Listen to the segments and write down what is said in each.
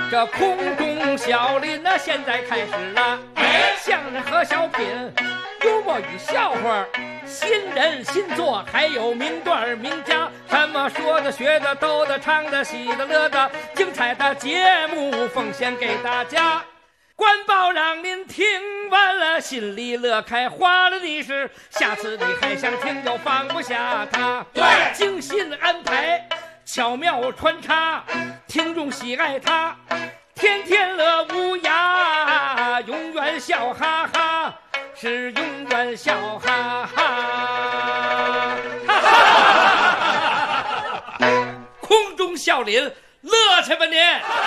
这空中小林呢，现在开始了。相声和小品，幽默与笑话，新人新作，还有名段名家，什么说的、学的、逗的、唱的、喜的、乐的，精彩的节目奉献给大家。官报让您听完了，心里乐开花了的是，下次你还想听就放不下它。对，精心安排，巧妙穿插，听众喜爱它，天天乐无涯，永远笑哈哈，是永远笑哈哈。空中笑林，乐去吧您！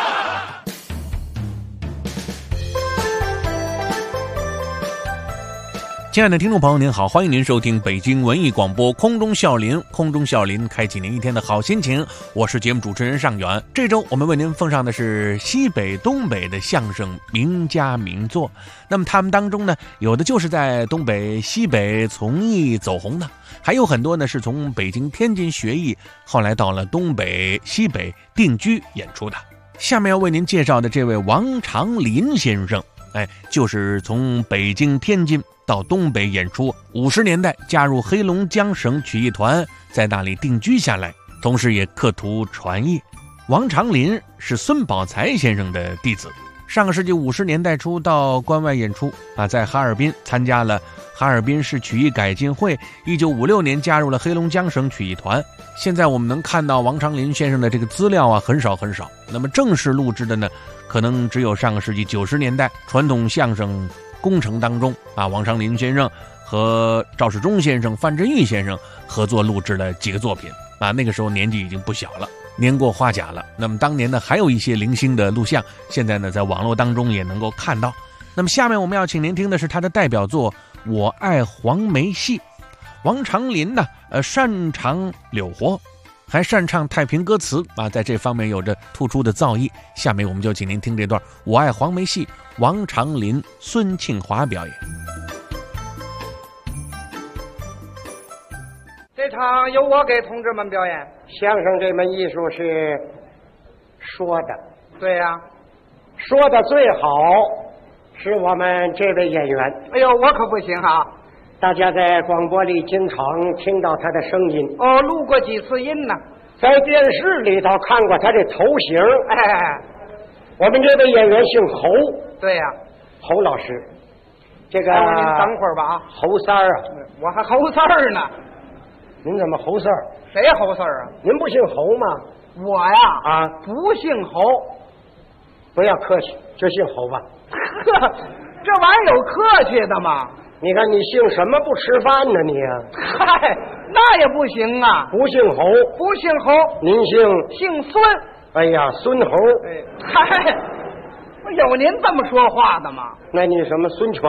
亲爱的听众朋友您好，欢迎您收听北京文艺广播空中笑林，空中笑林开启您一天的好心情，我是节目主持人尚远。这周我们为您奉上的是西北东北的相声名家名作，那么他们当中呢，有的就是在东北西北从艺走红的，还有很多呢是从北京天津学艺，后来到了东北西北定居演出的。下面要为您介绍的这位王长林先生，就是从北京天津到东北演出，50年代加入黑龙江省曲艺团，在那里定居下来，同时也刻图传艺。王长林是孙宝才先生的弟子，上个世纪50年代初到关外演出在哈尔滨参加了哈尔滨市曲艺改进会，1956年加入了黑龙江省曲艺团。现在我们能看到王长林先生的这个资料很少很少，那么正式录制的呢，可能只有上个世纪90年代传统相声工程当中王长林先生和赵世忠先生、范振钰先生合作录制了几个作品那个时候年纪已经不小了，年过花甲了。那么当年呢，还有一些零星的录像，现在呢在网络当中也能够看到。那么下面我们要请您听的是他的代表作《我爱黄梅戏》。王长林呢，擅长柳活，还擅唱太平歌词在这方面有着突出的造诣。下面我们就请您听这段《我爱黄梅戏》，王长林、孙庆华表演。 这场由我给同志们表演。 相声这门艺术是说的， 对呀， 说的最好是我们这位演员。 哎呦，我可不行啊！ 大家在广播里经常听到他的声音， 录过几次音呢， 在电视里头看过他的头型。我们这位演员姓侯。 对呀， 侯老师。这个您等会儿吧侯三儿我还侯三儿呢。 您怎么侯四儿？ 谁侯四儿啊？ 您不姓侯吗？ 我呀不姓侯。 不要客气，就姓侯吧。 这玩意儿有客气的吗？ 你看你姓什么不吃饭呢你嗨，那也不行啊。 不姓侯。 不姓侯。您姓孙。 哎呀，孙侯。 嗨，有您这么说话的吗？ 那你什么孙权？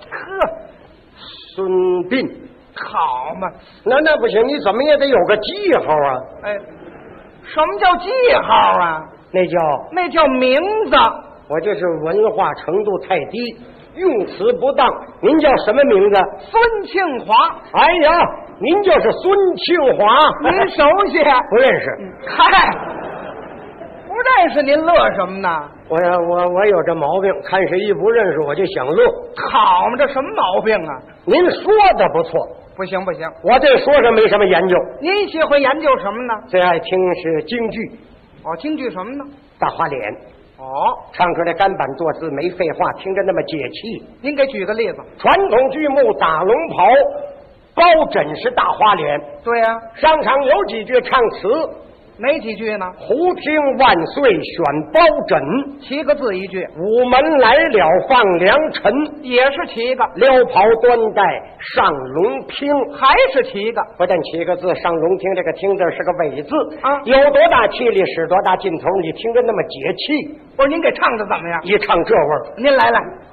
孙膑。 好嘛， 那不行，你怎么也得有个记号啊。 什么叫记号啊？ 那叫名字。 我就是文化程度太低，用词不当。您叫什么名字？ 孙庆华。 哎呀，您就是孙庆华。 您熟悉？ 不认识。 嗨，不认识您乐什么呢？ 我有这毛病，看谁一不认识我就想乐。 好嘛，这什么毛病啊？ 您说的不错。 不行， 我对说上没什么研究。 您喜欢研究什么呢？ 最爱听是京剧。 京剧什么呢？ 大花脸。唱出来干板作字，没废话，听着那么解气。 您给举个例子。 传统剧目打龙袍，包拯是大花脸。 对呀， 上场有几句唱词。 哪几句呢？ 胡听万岁选包拯 ，7个字一句。 午门来了放良辰， 也是7个。 撩袍端带上龙厅， 还是7个。 不但7个字，上龙厅这个厅字是个尾字有多大气力使多大劲头，你听着那么解气。 不是您给唱的怎么样？ 一唱这味儿。 您来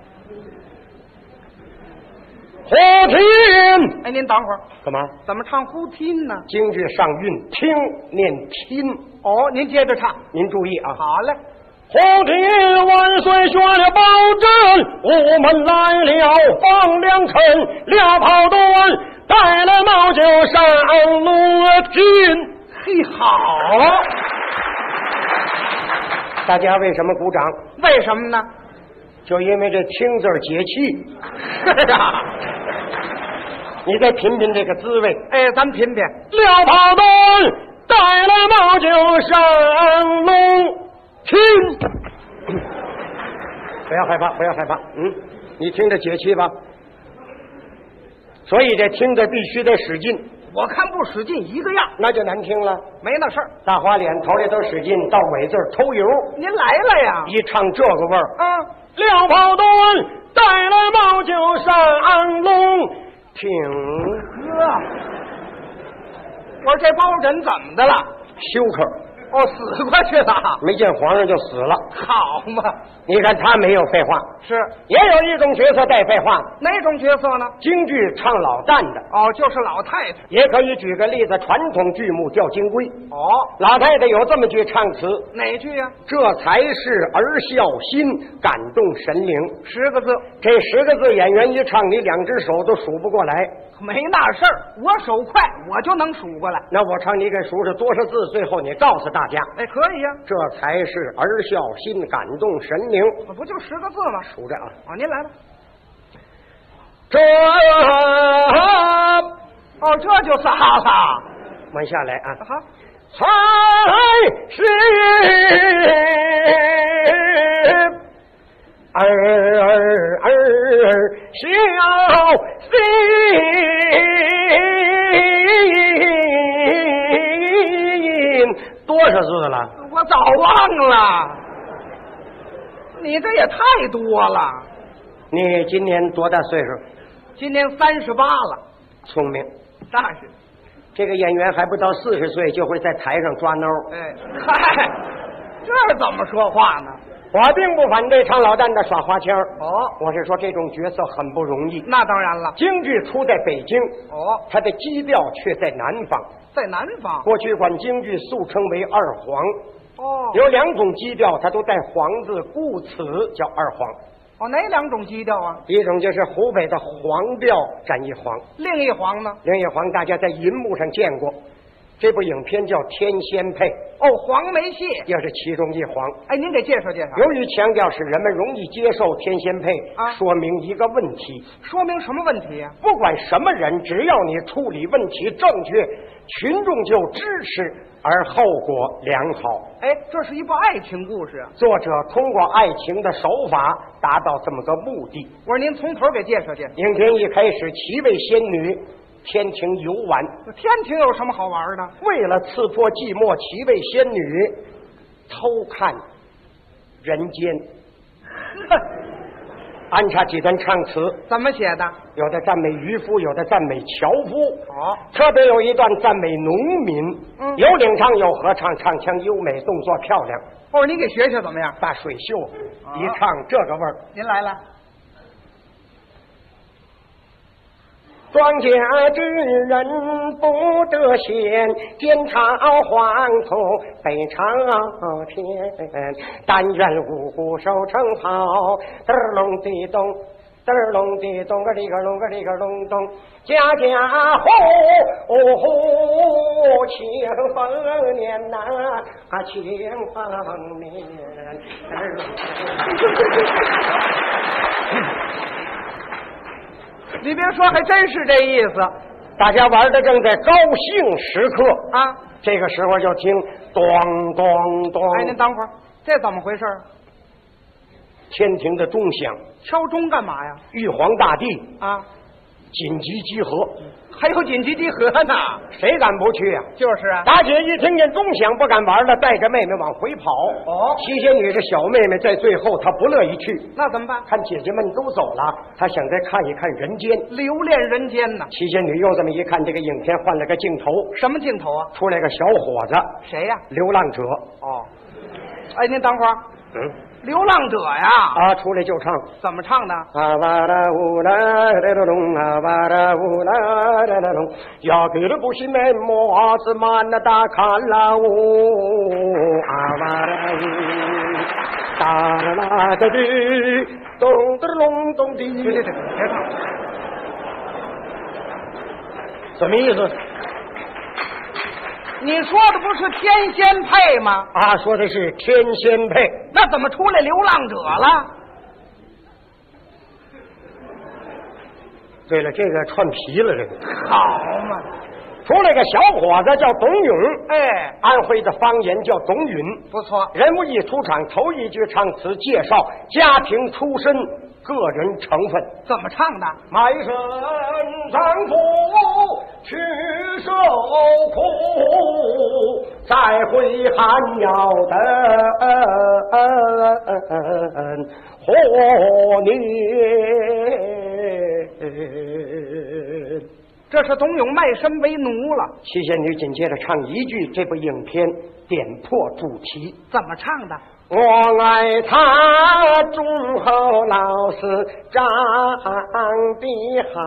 胡听。 您等会儿。 干嘛？ 怎么唱胡听呢？ 京剧上韵，听念听。 您接着唱。 您注意啊。 好嘞。 胡听万岁选了包拯，午门来了放良辰，撩袍端带了毛酒上龙厅。 嘿，好。 大家为什么鼓掌？ 为什么呢？ 就因为这听字解气。 是啊。 你再品品这个滋味。 哎，咱们品品。 撂炮墩，带了毛酒上龙听。不要害怕，不要害怕。你听着解气吧。所以这听着必须得使劲。 我看不使劲一个样， 那就难听了。 没那事儿。 大花脸头里头使劲，到尾字偷油。 您来了呀？ 一唱这个味儿。撂炮墩，带了毛酒上龙听。 我说这包人怎么的了？ 休克。 死过去了。 没见皇上就死了。 好嘛。 你看他没有废话。 是。 也有一种角色带废话。 哪种角色呢？ 京剧唱老旦的。 就是老太太。 也可以举个例子，传统剧目叫京规。老太太有这么句唱词。 哪句呀？ 这才是儿孝心，感动神灵。 10个字。 这10个字演员一唱，你2只手都数不过来。 没那事儿，我手快，我就能数过来。 那我唱你给数数多少字，最后你告诉大家。 哎，可以呀。 这才是儿孝心，感动神灵。 不就10个字吗？ 数着啊。 您来了。 这这就仨了。 慢下来啊。 好。 才是儿孝心，多少字了？ 我早忘了。你这也太多了。 你今年多大岁数？ 今年38了。 聪明。 那是。 这个演员还不到40岁就会在台上抓挠。 哎，嗨，这怎么说话呢？ 我并不反对唱老旦的耍花腔。 我是说这种角色很不容易。 那当然了。 京剧出在北京。它的基调却在南方。 在南方。 过去管京剧素称为二黄。有2种基调，它都带黄字，故此叫二黄。 哪2种基调啊？ 一种就是湖北的黄调占一黄。 另一黄呢？ 另一黄大家在银幕上见过。这部影片叫《天仙配》。 黄梅戏也是其中一黄。 哎，您给介绍介绍。 由于强调使人们容易接受天仙配，说明一个问题。 说明什么问题呀？ 不管什么人，只要你处理问题正确，群众就支持，而后果良好。 哎，这是一部爱情故事啊。 作者通过爱情的手法达到这么个目的。 我说您从头给介绍介绍。 影片一开始，7位仙女天庭游玩。 天庭有什么好玩的？ 为了刺破寂寞，7位仙女偷看人间。安插几段唱词。 怎么写的？ 有的赞美渔夫，有的赞美樵夫。特别有一段赞美农民。有领唱有合唱，唱腔优美，动作漂亮。 你给学学怎么样？ 大水袖一唱这个味儿。 您来了。 庄稼之人不得闲，煎炒黄土北朝天。但愿五谷收成好，嘚隆地咚，嘚隆地咚，个里个隆个里个隆咚，家家户户庆丰年呐，庆丰年。 你别说，还真是这意思。 大家玩的正在高兴时刻啊， 这个时候就听咚咚咚。 哎，您等会儿，这怎么回事？ 天庭的钟响。 敲钟干嘛呀？ 玉皇大帝啊， 紧急集合。 还有紧急集合呢， 谁敢不去啊？ 就是啊。 大姐一听见钟响不敢玩了，带着妹妹往回跑。七仙女是小妹妹，在最后她不乐意去。 那怎么办？ 看姐姐们都走了，她想再看一看人间， 留恋人间呢。 七仙女又这么一看，这个影片换了个镜头。 什么镜头啊？ 出来个小伙子。 谁呀？ 流浪者。 哎，您等会儿。流浪者呀！ 啊，出来就唱， 怎么唱的？ 啊哇啦乌啦啦啦隆，啊哇啦乌啦啦啦隆，要给了不是美么子满那大看啦呜，啊哇啦呜，哒啦啦的的，咚的隆咚的。 别唱， 什么意思？ 你说的不是天仙配吗？ 啊，说的是天仙配。 那怎么出来流浪者了？ 对了，这个串皮了，这个好嘛！ 出来个小伙子叫董永， 哎， 安徽的方言叫董允。 不错。 人物一出场，头一句唱词介绍家庭出身、个人成分。 怎么唱的？ 卖身丈夫去受苦，再回寒窑等活年。 这是董永卖身为奴了。 七仙女紧接着唱一句这部影片点破主题。 怎么唱的？ 我爱他忠厚老实长得好。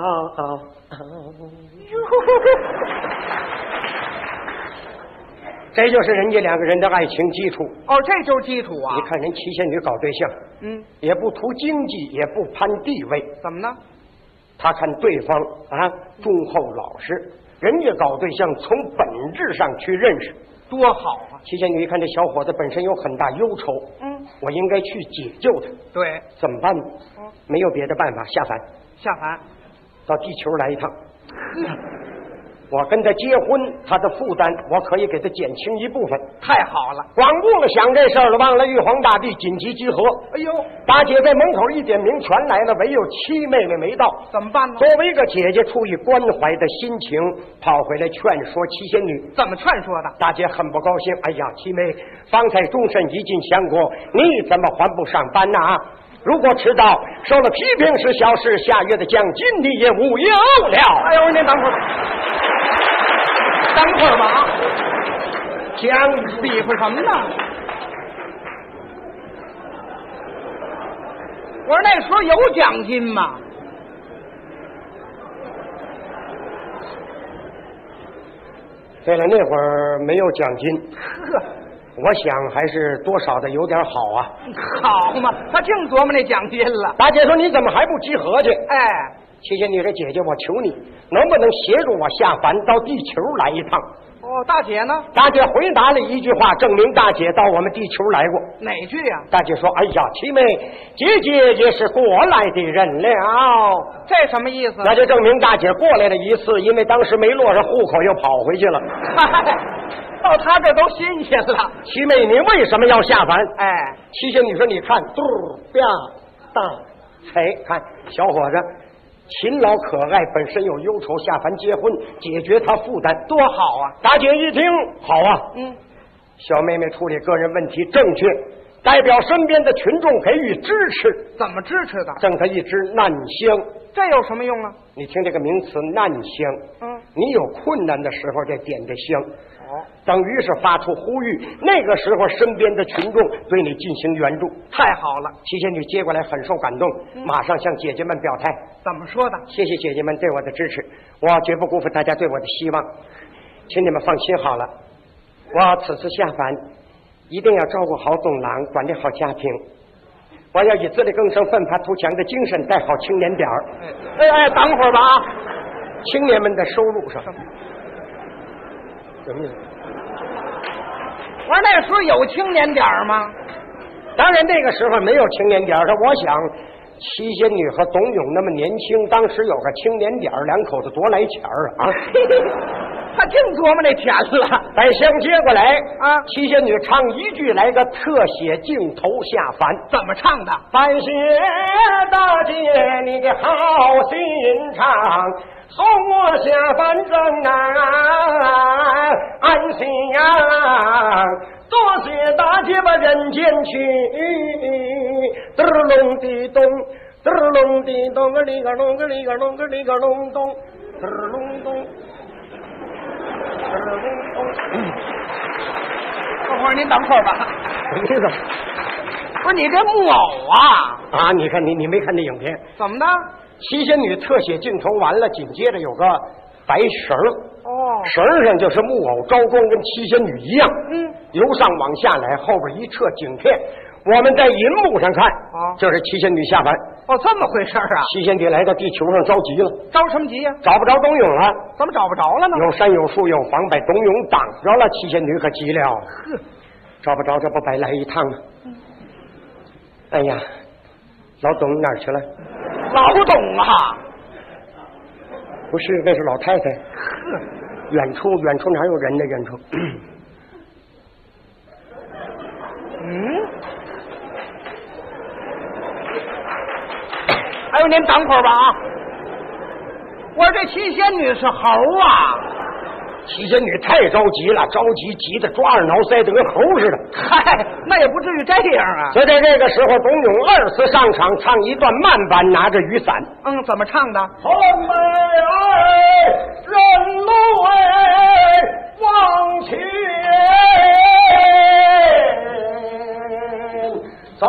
这就是人家两个人的爱情基础。 哦，这就是基础啊！ 你看人七仙女搞对象，也不图经济，也不攀地位， 怎么呢？ 他看对方啊忠厚老实，人家搞对象从本质上去认识， 多好啊！ 七仙女一看这小伙子本身有很大忧愁，我应该去解救他。 对， 怎么办呢？没有别的办法，下凡。 下凡， 到地球来一趟。我跟他结婚，他的负担我可以给他减轻一部分。 太好了！ 光顾了想这事儿了，忘了玉皇大帝紧急集合。 哎呦， 大姐在门口一点名，全来了，唯有七妹妹没到， 怎么办呢？ 作为一个姐姐，出于关怀的心情，跑回来劝说七仙女。 怎么劝说的？ 大姐很不高兴。哎呀，七妹，方才终身已尽相国，你怎么还不上班呢？如果迟到，受了批评是小事，下月的奖金你也无有了。 哎呦，您等会儿，等会儿吧，奖比划什么呢？我说那时候有奖金吗？ 对了，那会儿没有奖金。 呵， 我想还是多少的有点好啊。 好嘛，他净琢磨那奖金了。 大姐说你怎么还不集合去？ 哎， 七仙女说姐姐，我求你能不能协助我下凡到地球来一趟？ 哦，大姐呢？ 大姐回答了一句话，证明大姐到我们地球来过。 哪句呀？ 大姐说：“哎呀，七妹，姐姐也是过来的人了。” 这什么意思？ 那就证明大姐过来了一次，因为当时没落上户口，又跑回去了。 到他这都新鲜了。 七妹，你为什么要下凡？ 哎， 七仙女说：“你看，嘟吧大才看小伙子。”勤劳可爱，本身有忧愁，下凡结婚，解决他负担，多好啊！大姐一听，好啊，小妹妹处理个人问题正确，代表身边的群众给予支持。 怎么支持的？ 赠他一支难香。 这有什么用啊？ 你听这个名词难香，你有困难的时候再点这香，等于是发出呼吁，那个时候身边的群众对你进行援助。 太好了！ 七仙女接过来很受感动，马上向姐姐们表态。 怎么说的？ 谢谢姐姐们对我的支持，我绝不辜负大家对我的希望，请你们放心好了。我此次下凡一定要照顾好董郎，管理好家庭，我要以自力更生、奋发图强的精神带好青年点儿。 哎，等会儿吧啊！ 青年们的收入上怎么样？ 我说那时候有青年点儿吗？ 当然那个时候没有青年点儿，我想七仙女和董永那么年轻，当时有个青年点儿，两口子多来钱儿啊！ 他净琢磨那钱了。 把香接过来啊！ 七仙女唱一句，来个特写镜头下凡。 怎么唱的？ 感谢大姐你的好心肠，送我下凡正安心呀！多谢大姐把人间去，嘚隆的咚，嘚隆的咚个里个隆个里个隆个里个隆咚，嘚隆咚。 等会儿您等会儿吧。 什么意思？ 不是你这木偶啊？ 啊，你看你没看这影片？ 怎么的？ 七仙女特写镜头完了，紧接着有个白绳哦， 绳上就是木偶招光，跟七仙女一样。由上往下来，后边一撤景片，我们在银幕上看，这是七仙女下凡。 哦，这么回事啊？ 七仙女来到地球上着急了， 着什么急呀？ 找不着董永了。 怎么找不着了呢？ 有山有树有房，把董永挡着了。七仙女可急了，找不着，这不白来一趟吗？哎呀，老董哪儿去了？ 老董啊！ 不是，那是老太太。远处哪有人呢？远处。 哎呦，您等会儿吧啊！我这七仙女是猴啊！ 七仙女太着急了，着急急得抓耳挠腮，得跟猴似的。 嗨，那也不至于这样啊！ 就在这个时候，董永二次上场，唱一段慢板，拿着雨伞。 怎么唱的？ 红梅哎，人路哎，往前走。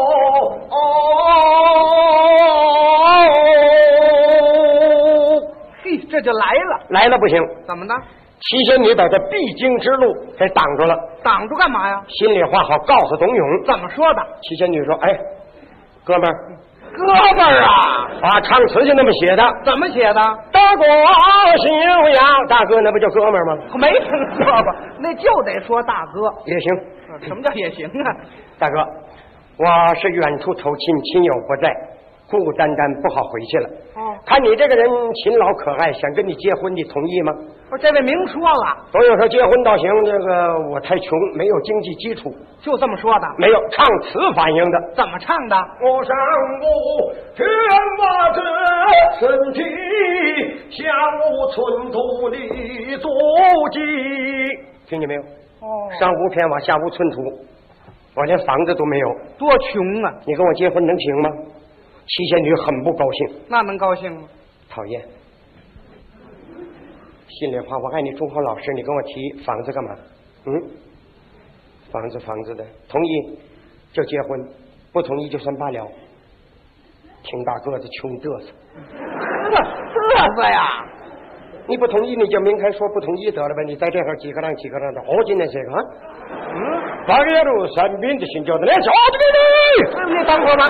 嘿，这就来了。 来了不行， 怎么的？ 七仙女把这必经之路给挡住了。 挡住干嘛呀？ 心里话好告诉董永。 怎么说的？ 七仙女说：“哎，哥们儿， 哥们儿啊！ 啊，唱词就那么写的。 怎么写的？ 大哥休呀，大哥那不叫哥们儿吗？ 没听说过，那就得说大哥也行。 什么叫也行啊？ 大哥，我是远处投亲，亲友不在，孤孤单单不好回去了。看你这个人勤劳可爱，想跟你结婚，你同意吗？ 这位明说了， 董永说结婚倒行，这个我太穷，没有经济基础， 就这么说的。 没有唱词反映的。 怎么唱的？ 我上无天马之身体，下无寸土立足迹。听见没有？上无片瓦，下无寸土，我连房子都没有， 多穷啊！ 你跟我结婚能行吗？七仙女很不高兴。 那能高兴吗？ 讨厌。心里话，我爱你忠厚老实，你跟我提房子干嘛？房子的，同意就结婚，不同意就算罢了。挺大个子，穷嘚瑟。 嘚瑟呀！ 你不同意你就明开说，不同意得了呗。你在这块几个浪的，我今天这个八月路三边的新交的，来小的你等会儿吧。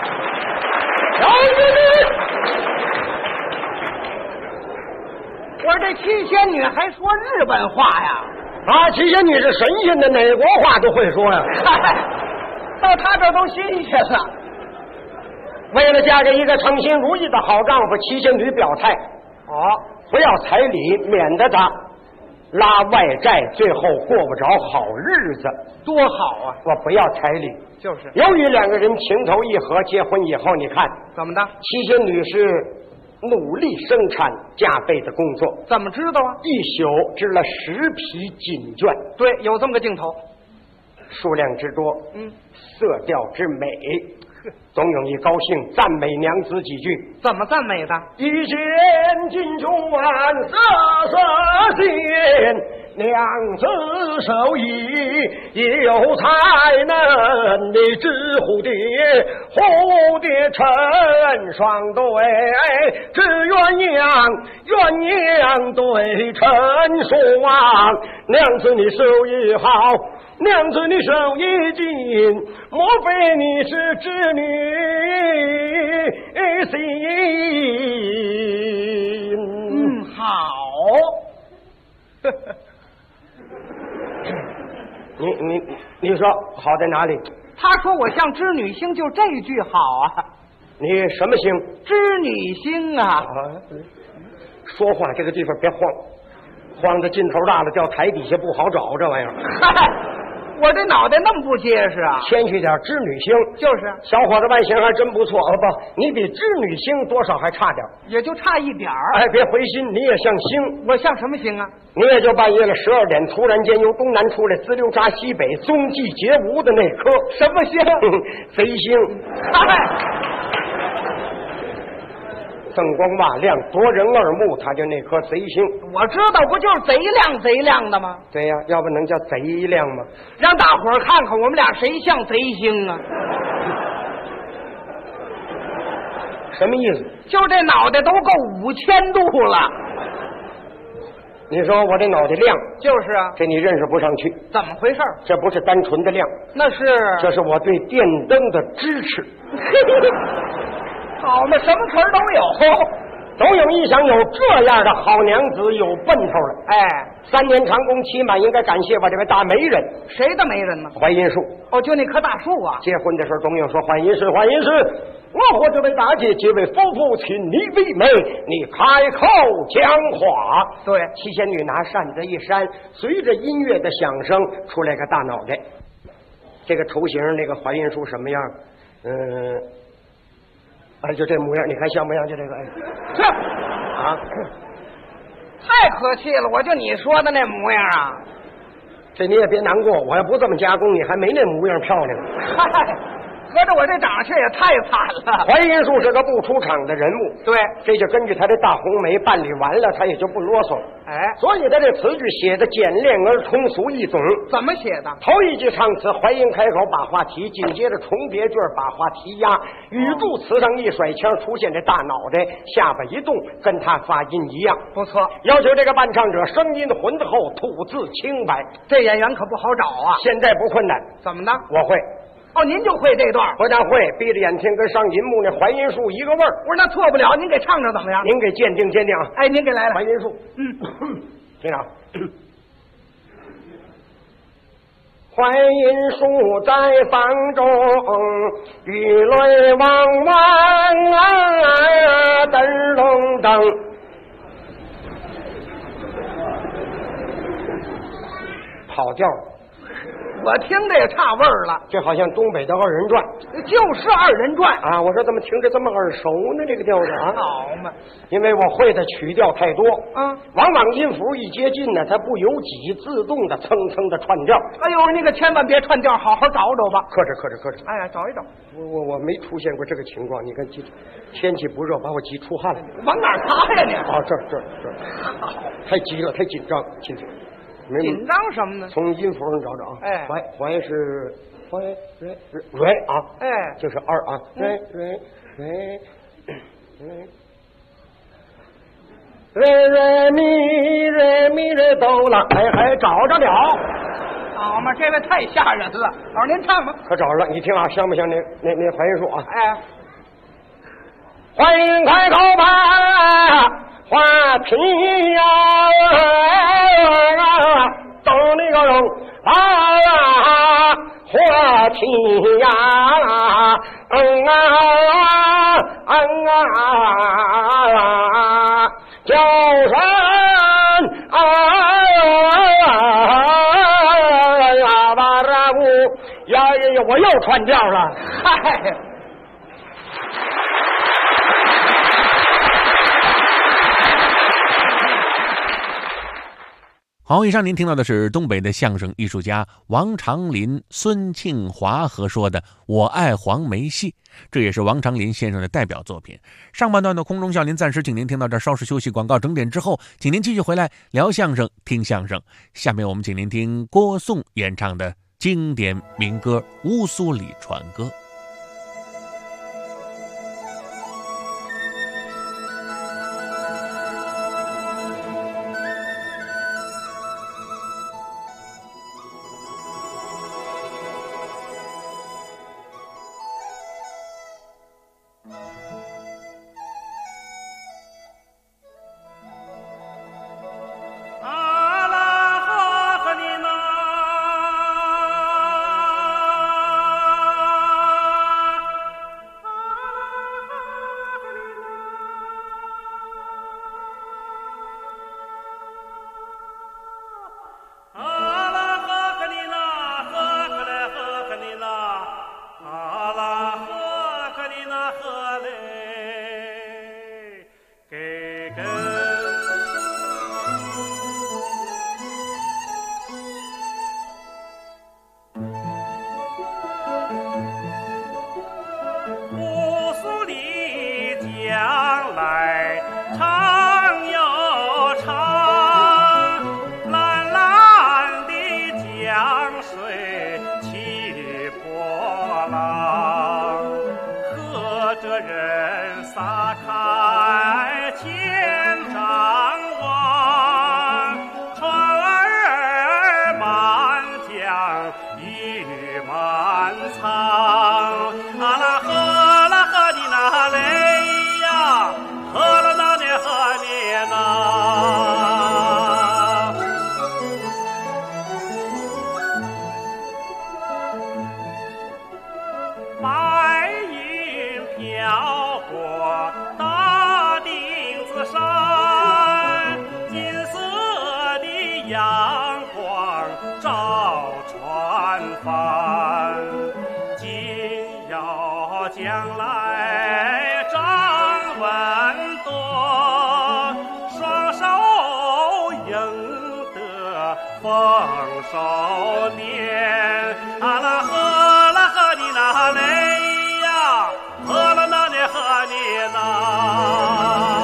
我这七仙女还说日本话呀？ 啊，七仙女是神仙的，哪国话都会说呀。 到他这都新鲜了。 为了嫁给一个称心如意的好丈夫，七仙女表态：不要彩礼，免得他拉外债，最后过不着好日子。 多好啊！ 我不要彩礼。 就是。 由于两个人情投意合，结婚以后，你看怎么的？ 七仙女是努力生产加倍的工作。 怎么知道啊？ 一宿织了10匹锦绢。 对，有这么个镜头。 数量之多，色调之美。董永一高兴，赞美娘子几句。 怎么赞美的？ 一见金钧色色鲜，娘子手艺有才能，你知蝴蝶成双对，只鸳鸯对成双。娘子你手艺好，娘子你手艺精，莫非你是织女心？ 好。 你说好在哪里？ 他说我像织女星，就这句好啊。 你什么星？ 织女星啊！ 说话这个地方别晃的劲头大了，掉台底下不好找，这玩意儿。 我这脑袋那么不结实啊！ 谦虚点，织女星就是。 小伙子外形还真不错。不，你比织女星多少还差点， 也就差一点儿。 哎，别灰心，你也像星。 我像什么星啊？ 你也就半夜了12点，突然间由东南出来，滋溜扎西北，踪迹绝无的那颗什么星？ 贼星。锃光瓦亮，夺人耳目，他就那颗贼星。 我知道，不就是贼亮的吗？ 对呀，要不能叫贼亮吗？ 让大伙儿看看我们俩谁像贼星啊？ 什么意思？ 就这脑袋都够5000度了。 你说我这脑袋亮？ 就是啊， 这你认识不上去。 怎么回事？ 这不是单纯的亮， 那是这是我对电灯的支持。 好嘛，什么词儿都有。 总有一想有这样的好娘子，有奔头的。 哎 ，3年长工期满，应该感谢我这位大媒人。 谁的媒人呢？ 槐荫树。 哦，就那棵大树啊。 结婚的时候，总有说槐荫氏，槐荫氏，我和这位大姐结为夫妇，请你为媒，你开口讲话。 对， 七仙女拿扇子一扇，随着音乐的响声，出来个大脑袋。这个头型，那个槐荫树什么样？就这模样，你看像不像？就这个， 这啊， 太可气了！我就你说的那模样啊。 这你也别难过，我要不这么加工，你还没那模样漂亮。 嗨，合着我这长相也太惨了。 槐荫树是个不出场的人物， 对， 这就根据他的大红梅办理完了，他也就不啰嗦了。 哎， 所以他这词句写的简练而通俗易懂。 怎么写的？ 头一句唱词，槐荫开口把话题，紧接着重叠句把话题压，语助词上一甩腔，出现这大脑袋，下巴一动，跟他发音一样。 不错， 要求这个伴唱者声音浑厚，吐字清白。 这演员可不好找啊。 现在不困难， 怎么的？ 我会。 哦，您就会这段？ 不但会，闭着眼睛跟上银幕那槐荫树一个味儿。 不是，那错不了，您给唱唱怎么样？ 您给鉴定鉴定啊！ 哎，您给来了。 槐荫树，听着，槐荫树在房中，雨泪汪汪啊，噔噔噔。跑调了。 我听着也差味儿了， 这好像东北的二人转， 就是二人转啊！我说怎么听着这么耳熟呢？这个调子啊， 好嘛！ 因为我会的曲调太多啊， 往往音符一接近呢，它不由己自动的蹭蹭的串调。 哎呦，那个千万别串调，好好找找吧。 克制。 哎呀，找一找。 我没出现过这个情况。你看天气不热，把我急出汗了。 往哪儿擦呀你？ 啊，这儿，太急了，太紧张。 紧张什么呢？ 从音符上找找啊。 哎， 怀是怀瑞啊。 哎， 就是二啊。瑞咪哆啦，还找着了。 好嘛，这位太吓人了。老师您唱吧。 可找着了，你听啊，像不像那槐荫树啊？ 哎， 欢迎开口吧，花瓶呀，咚那个咚啊，花瓶呀，叫声我又串调了， 嗨。 好，以上您听到的是东北的相声艺术家王长林、孙庆华合说的《我爱黄梅戏》，这也是王长林先生的代表作品。上半段的空中笑林暂时请您听到这儿，稍事休息，广告整点之后，请您继续回来聊相声、听相声。下面我们请您听郭颂演唱的经典民歌《乌苏里船歌》。 雨满仓，啊啦喝的那嘞。 飘过大顶子山，金色的阳光照船帆，紧要将来张文多，双手赢得丰收年。啊啦呵啦呵你那嘞呀，呵啦那呢呵你那。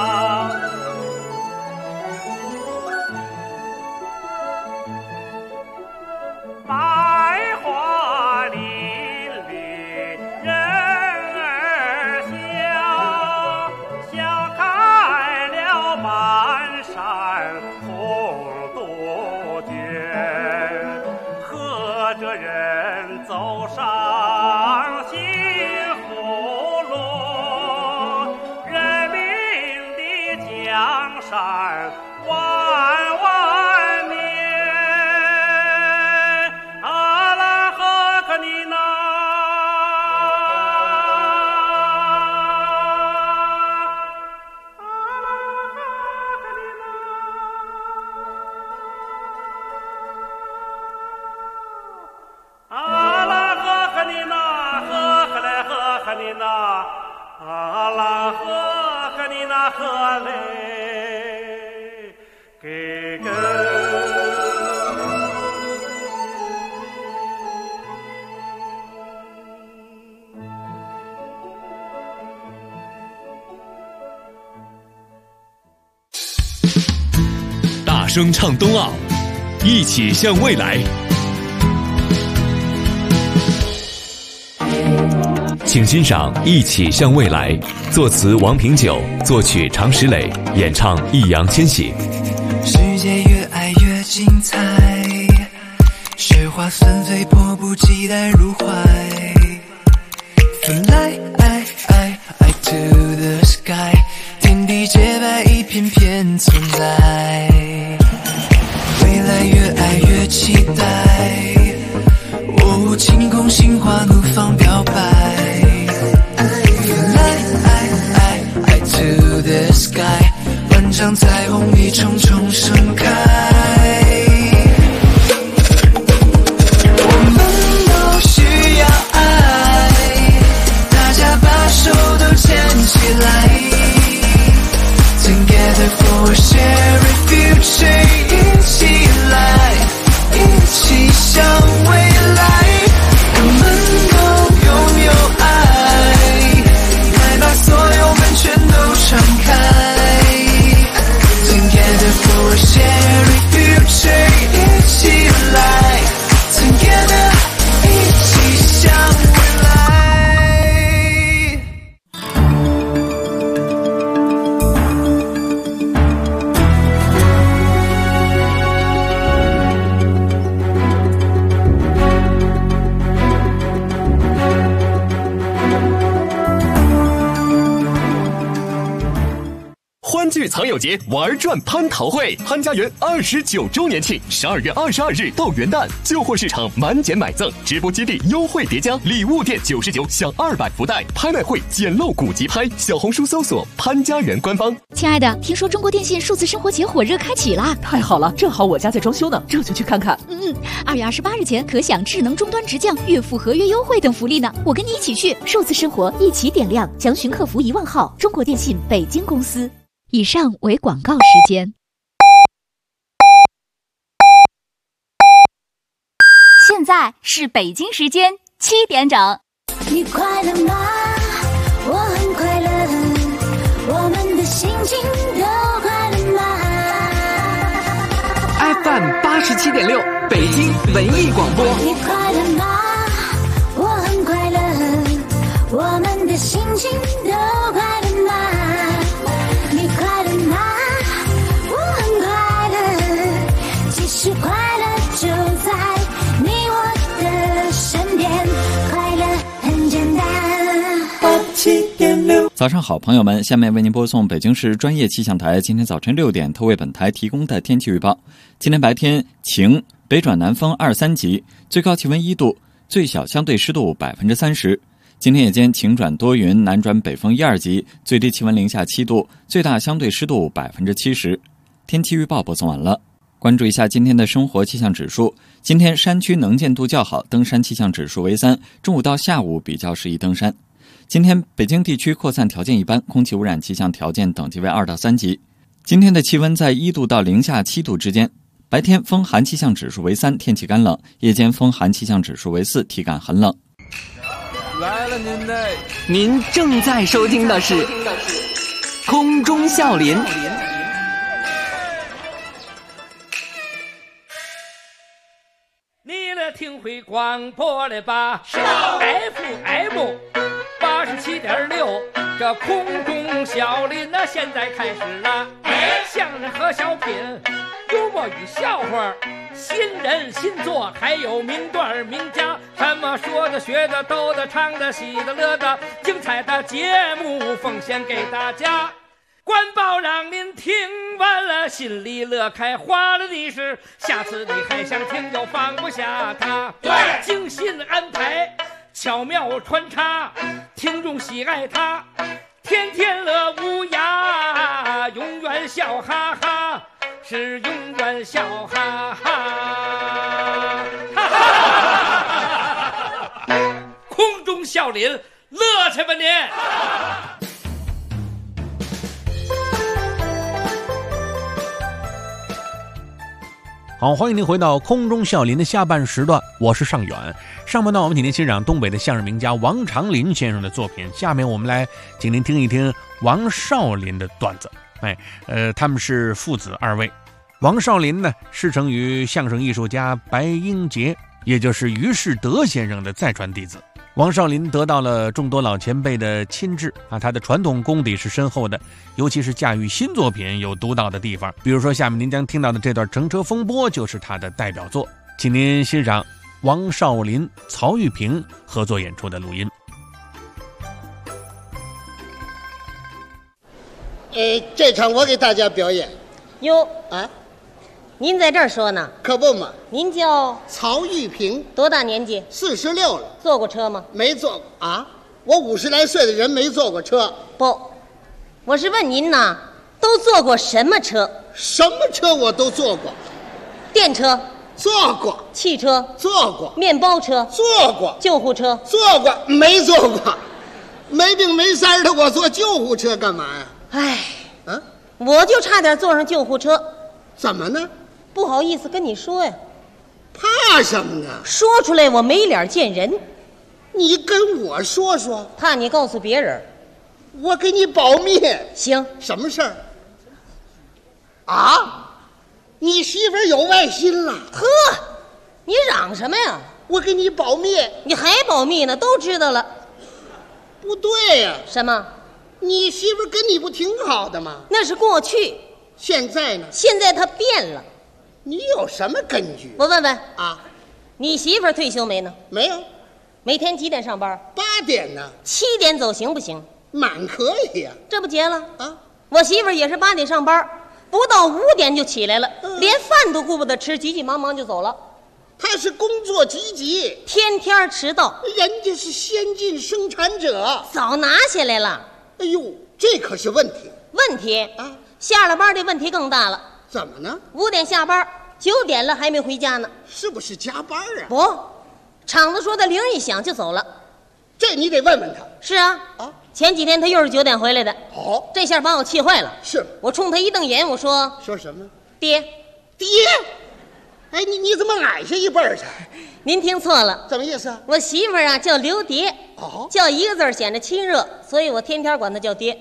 走上幸福路，人民的江山万万年。阿拉赫克尼那，阿拉赫克尼那，赫克来赫克尼那，阿拉赫克尼那赫嘞给个。 大声唱冬奥，一起向未来。请欣赏《一起向未来》，作词王平久，作曲常石磊，演唱易烊千玺。 世界越爱越精彩，雪花纷飞，迫不及待入怀。Fly to the sky， 天地洁白，一片片存在。未来越爱越期待，哦，晴空心花怒放表白。Fly to the sky， 万丈彩虹一重重盛开。我们都需要爱，大家把手都牵起来。Together for a shared future， 一起来，一起向未来。我们都拥有爱，来把所有门全都敞开。Together for a shared future， 一起来 Together， 一起向未来。 欢聚藏友节，玩转蟠桃会，潘家园29周年庆，12月22日到元旦，旧货市场满减买赠，直播基地优惠叠加，礼物店99享200福袋，拍卖会捡漏古籍拍，小红书搜索潘家园官方。 亲爱的，听说中国电信数字生活节火热开启啦！ 太好了，正好我家在装修呢，这就去看看。 2月28日前可享智能终端直降、月付合约优惠等福利呢，我跟你一起去。数字生活一起点亮，详询客服1万号，中国电信北京公司。以上为广告时间。 现在是北京时间7点整。 你快乐吗？我很快乐，我们的心情都快乐吗 ？FM87.6，北京文艺广播。 你快乐吗？我很快乐，我们的心情都快乐吗？你快乐吗？我很快乐，其实快乐就在你我的身边，快乐很简单。87.6， 早上好，朋友们，下面为您播送北京市专业气象台今天早晨6点特为本台提供的天气预报。今天白天晴，北转南风2、3级，最高气温1度，最小相对湿度30%。 今天夜间晴转多云，南转北风1、2级，最低气温零下7度，最大相对湿度70%。天气预报播送完了。关注一下今天的生活气象指数。今天山区能见度较好，登山气象指数为3，中午到下午比较适宜登山。今天北京地区扩散条件一般，空气污染气象条件等级为2到3级。今天的气温在1度到零下7度之间。白天风寒气象指数为3，天气干冷；夜间风寒气象指数为4，体感很冷。 来了您嘞！您正在收听的是空中笑林。 你来听会广播了吧？是的 ，FM 87.6，这空中笑林那现在开始了。相声和小品，幽默与笑话，新人新作，还有名段名家，什么说的、学的、逗的、唱的、喜的、乐的，精彩的节目奉献给大家。官报让您听完了，心里乐开花了的是，下次你还想听就放不下它。对，精心安排，巧妙穿插，听众喜爱它，天天乐无涯，永远笑哈哈，是永远笑哈哈。哈哈，空中笑林，乐去吧您！ 好，欢迎您回到空中笑林的下半时段，我是尚远。上半段我们请您欣赏东北的相声名家王长林先生的作品，下面我们来请您听一听王少林的段子。他们是父子2位。王少林呢，师承于相声艺术家白英杰，也就是于世德先生的再传弟子。王少林得到了众多老前辈的亲制他的传统功底是深厚的，尤其是驾驭新作品有独到的地方。比如说下面您将听到的这段《乘车风波》就是他的代表作，请您欣赏王少林、曹玉平合作演出的录音。 这场我给大家表演。 哟啊， 您在这儿说呢？ 可不嘛。 您叫曹玉平， 多大年纪 ？46了。 坐过车吗？ 没坐过啊。我50来岁的人没坐过车。 不，我是问您呢，都坐过什么车？ 什么车我都坐过。 电车坐过， 汽车坐过， 面包车坐过， 救护车坐过，没坐过。没病没灾的，我坐救护车干嘛呀？ 哎，我就差点坐上救护车。 怎么呢？ 不好意思跟你说呀。 怕什么呢？ 说出来我没脸见人。 你跟我说说。 怕你告诉别人。 我给你保密。 行。 什么事儿？啊？你媳妇儿有外心了？ 呵，你嚷什么呀？ 我给你保密。 你还保密呢？都知道了。 不对呀。 什么？ 你媳妇儿跟你不挺好的吗？ 那是过去。 现在呢？ 现在她变了。 你有什么根据？ 我问问啊， 你媳妇儿退休没呢？ 没有。 每天几点上班 ？8点呢。 7点走行不行？ 满可以呀。 这不结了啊？ 我媳妇儿也是8点上班，不到5点就起来了，连饭都顾不得吃，急急忙忙就走了。 她是工作积极， 天天迟到。 人家是先进生产者， 早拿下来了。 哎呦，这可是问题。 问题啊！ 下了班这问题更大了。 怎么呢 ？5点下班，9点了还没回家呢。 是不是加班啊？ 不，厂子说的铃一响就走了。 这你得问问他。 是啊。前几天他又是9点回来的。 好， 这下把我气坏了。 是我冲他一瞪眼，我说什么？ 爹。 哎，你怎么矮下一辈儿去？ 您听错了。 怎么意思？ 我媳妇儿啊叫刘蝶，叫一个字显得亲热，所以我天天管她叫爹。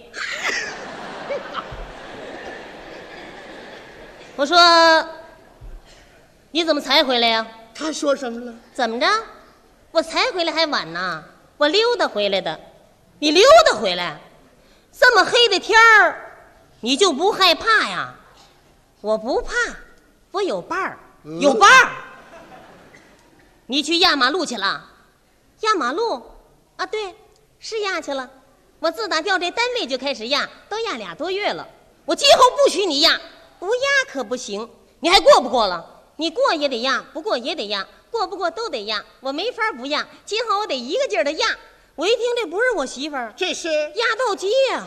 我说你怎么才回来呀？ 他说什么了？ 怎么着？我才回来还晚呢，我溜达回来的。你溜达回来？这么黑的天儿，你就不害怕呀？我不怕，我有伴儿。有伴儿。你去压马路去了？压马路？啊，对，是压去了。我自打调这单位就开始压，都压2多月了。我今后不许你压，不压可不行。你还过不过了？你过也得压，不过也得压，过不过都得压。我没法不压，今后我得一个劲儿的压。 我一听这不是我媳妇儿， 这是压豆机呀、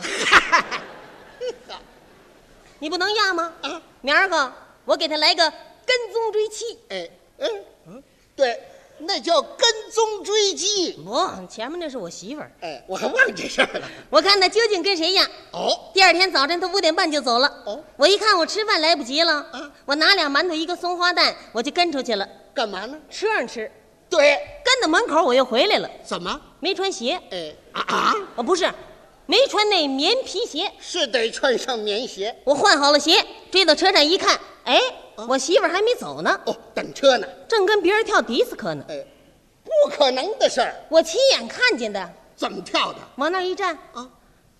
你不能压吗？ 啊， 明儿个我给他来个跟踪追妻。 哎，对，那叫跟踪追击。 不，前面那是我媳妇儿。 哎，我还忘这事儿了。 我看他究竟跟谁压。 哦， 第二天早晨他5点半就走了。 哦， 我一看我吃饭来不及了，我拿2馒头一个松花蛋，我就跟出去了。 干嘛呢？ 车上吃。 对， 跟到门口我又回来了。 怎么？ 没穿鞋。不是，没穿那棉皮鞋。 是得穿上棉鞋。 我换好了鞋，追到车站一看，哎，我媳妇儿还没走呢。 哦，等车呢， 正跟别人跳迪斯科呢。 哎，不可能的事儿。 我亲眼看见的。 怎么跳的？ 往那儿一站啊。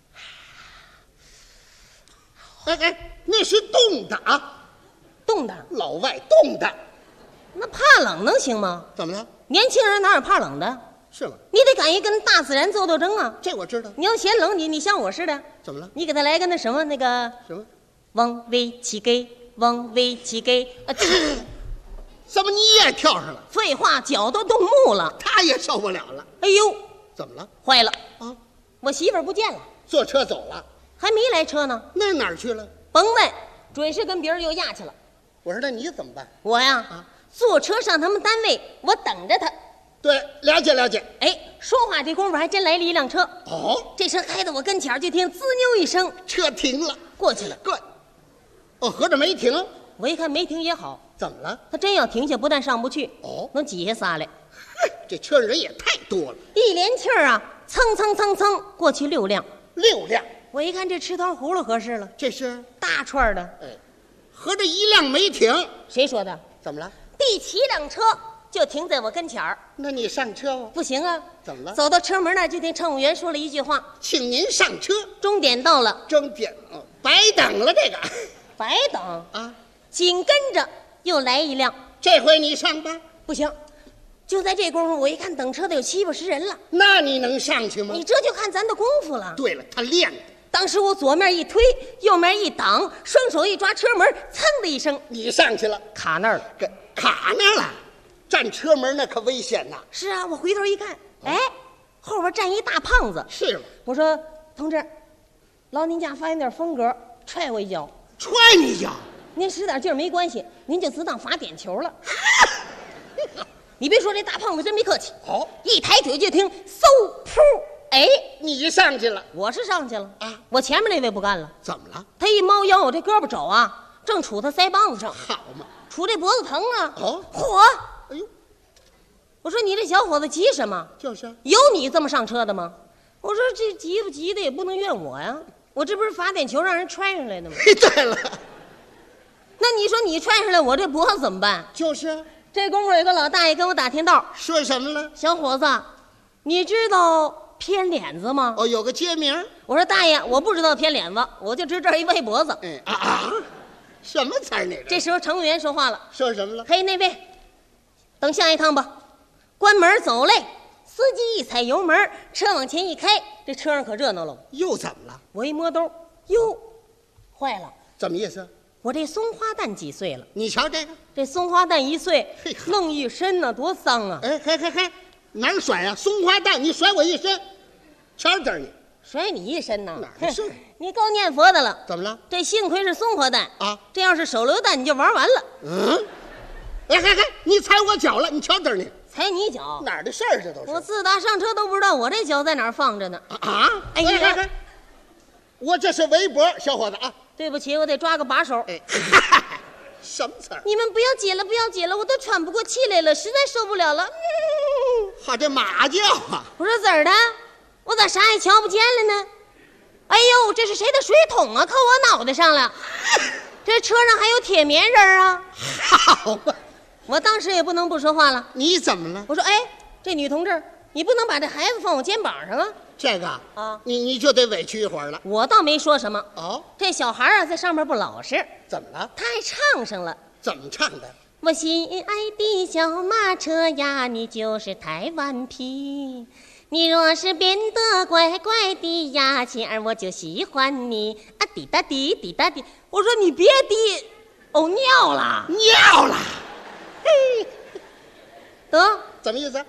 哎，那是冻的啊， 冻的。 老外冻的。 那怕冷能行吗？ 怎么了？ 年轻人哪有怕冷的？ 是吗？ 你得敢于跟大自然做斗争啊！ 这我知道。 你要嫌冷，你像我似的。 怎么了？ 你给他来个那什么什么？ 往威起给，往威起给啊！ 怎么你也跳上了？ 废话，脚都冻木了。 他也受不了了。 哎呦， 怎么了？ 坏了啊！ 我媳妇儿不见了， 坐车走了， 还没来车呢。 那哪儿去了？ 甭问，准是跟别人又压去了。 我说那你怎么办？ 我呀，坐车上他们单位，我等着他。 对，了解了解。 哎，说话这功夫还真来了一辆车。 哦， 这车开到我跟前儿，就听滋溜一声， 车停了， 过去了。 哦，合着没停。 我一看没停也好。 怎么了？ 他真要停下，不但上不去，能挤下仨来。 这车人也太多了， 一连气儿啊，蹭蹭蹭蹭过去6辆。 6辆。 我一看这吃糖葫芦合适了， 这是大串的。 哎，合着1辆没停。 谁说的？ 怎么了？ 第7辆车就停在我跟前儿。 那你上车吗？ 不行啊。 怎么了？ 走到车门那儿，就听乘务员说了一句话：“ 请您上车。” 终点到了。 终点白等了这个。 白等啊！ 紧跟着又来一辆。 这回你上吧。 不行，就在这功夫，我一看等车的有70、80人了。 那你能上去吗？ 你这就看咱的功夫了。 对了，他练的。 当时我左面一推，右面一挡，双手一抓车门，噌的一声， 你上去了， 卡那儿了。 卡那儿了，站车门那可危险呐。 是啊，我回头一看，哎，后边站一大胖子。 是吗？ 我说，同志，劳您家发现点风格，踹我一脚。 踹你一脚？ 您使点劲儿没关系，您就只当罚点球了。你别说，这大胖子真没客气。 好， 一抬腿就听嗖噗，哎， 你上去了。 我是上去了啊， 我前面那位不干了。 怎么了？ 他一猫腰，我这胳膊肘啊，正杵他腮帮子上。 好嘛， 杵这脖子疼啊。 哦， 嚯！ 哎呦， 我说你这小伙子急什么？ 就是有你这么上车的吗？我说这急不急的也不能怨我呀，我这不是罚点球让人踹上来的吗？ 对了， 那你说你踹上来，我这脖子怎么办？ 就是这功夫有个老大爷跟我打听道， 说什么了？ 小伙子，你知道偏脸子吗？ 哦，有个街名。 我说大爷，我不知道偏脸子，我就知这儿一歪脖子。 什么词儿那个？ 这时候乘务员说话了， 说什么了？ 嘿，那位，等下一趟吧。关门走嘞。司机一踩油门，车往前一开，这车上可热闹了。 又怎么了？ 我一摸兜，哟，坏了！ 怎么意思？ 我这松花蛋几岁了？ 你瞧这个， 这松花蛋1岁，弄一身呢，多脏啊！ 哎，嘿，哪儿甩呀？松花蛋，你甩我一身，瞧着你， 甩你一身呢？ 哪儿是？ 你够念佛的了。 怎么了？ 这幸亏是松花蛋啊！ 这要是手榴弹，你就玩完了。 嗯，哎，你踩我脚了，你瞧着你。 踩你脚？ 哪儿的事儿？这都是。 我自打上车都不知道我这脚在哪儿放着呢。 啊！哎呀，我这是围脖，小伙子啊。 对不起，我得抓个把手。 哎，什么词儿？ 你们不要挤了，不要挤了，我都喘不过气来了，实在受不了了。 好，这马叫啊！ 我说怎儿的？我咋啥也瞧不见了呢？哎呦，这是谁的水桶啊？扣我脑袋上了。这车上还有铁棉人啊！ 好吧。 我当时也不能不说话了。 你怎么了？ 我说，哎，这女同志，你不能把这孩子放我肩膀上啊！ 这个啊， 你就得委屈一会儿了。 我倒没说什么。 哦， 这小孩啊，在上面不老实。 怎么了？ 他还唱上了。 怎么唱的？ 我心爱的小马车呀，你就是太顽皮。你若是变得乖乖的呀，亲儿我就喜欢你啊！滴答滴，滴答滴。我说你别滴，哦，尿了， 尿了。 得， 怎么意思？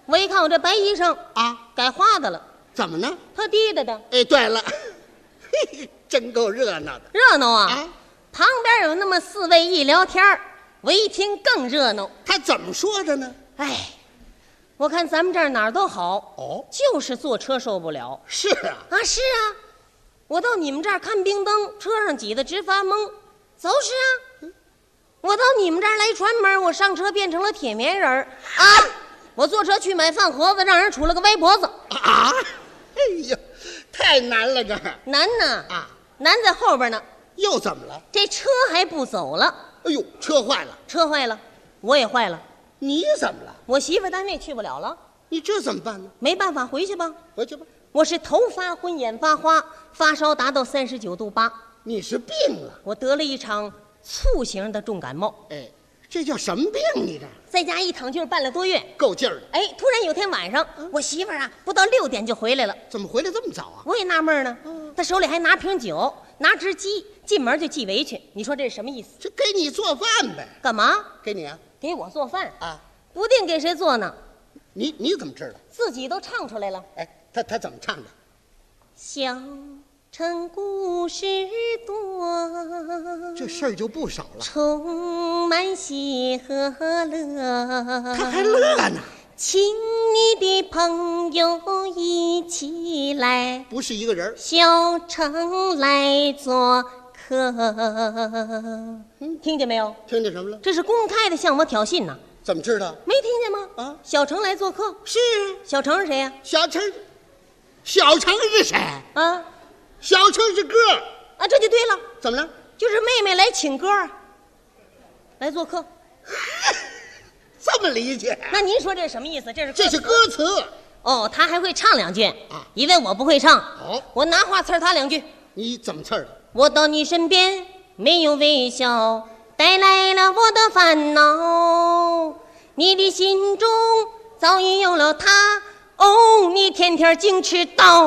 我一看我这白衣裳啊， 改花的了。 怎么呢？ 他滴的的。 哎，对了，嘿，真够热闹的。 热闹啊！旁边有那么4位一聊天，我一听更热闹。 他怎么说的呢？ 哎，我看咱们这儿哪儿都好， 哦， 就是坐车受不了。 是啊， 是啊，我到你们这儿看冰灯，车上挤得直发懵。就是啊，我到你们这儿来串门，我上车变成了铁面人啊！我坐车去买饭盒子，让人杵了个歪脖子啊！哎呦，太难了，这难呢啊， 难在后边呢。 又怎么了？ 这车还不走了。 哎呦，车坏了， 车坏了，我也坏了。 你怎么了？ 我媳妇单位去不了了。 你这怎么办呢？ 没办法，回去吧。 回去吧。 我是头发昏，眼发花，发烧达到39度8。 你是病了？ 我得了一场促型的重感冒。 哎，这叫什么病？你这在家一躺就是半个多月， 够劲儿的。 哎，突然有天晚上，我媳妇儿啊，不到6点就回来了。 怎么回来这么早啊？ 我也纳闷呢。她手里还拿瓶酒，拿只鸡，进门就系围裙。你说这是什么意思？ 这给你做饭呗。 干嘛？ 给你啊？ 给我做饭啊？ 不定给谁做呢。 你怎么知道？ 自己都唱出来了。 哎，他怎么唱的？ 小城故事多， 这事儿就不少了， 充满喜和乐。 他还乐呢。 请你的朋友一起来， 不是一个人， 小城来做客。听见没有？ 听见什么了？ 这是公开的向我挑衅呢。 怎么知道？ 没听见吗？啊，小城来做客。 是小城是谁呀？ 小城是谁啊？ 小城是哥啊，这就对了。 怎么了？ 就是妹妹来请哥来做客。 这么理解？ 那您说这是什么意思？ 这是歌词。 哦，他还会唱2句啊？ 以为我不会唱。 好， 我拿话刺他2句。 你怎么刺的？ 我到你身边没有微笑，带来了我的烦恼。你的心中早已有了他，哦，你天天净吃刀。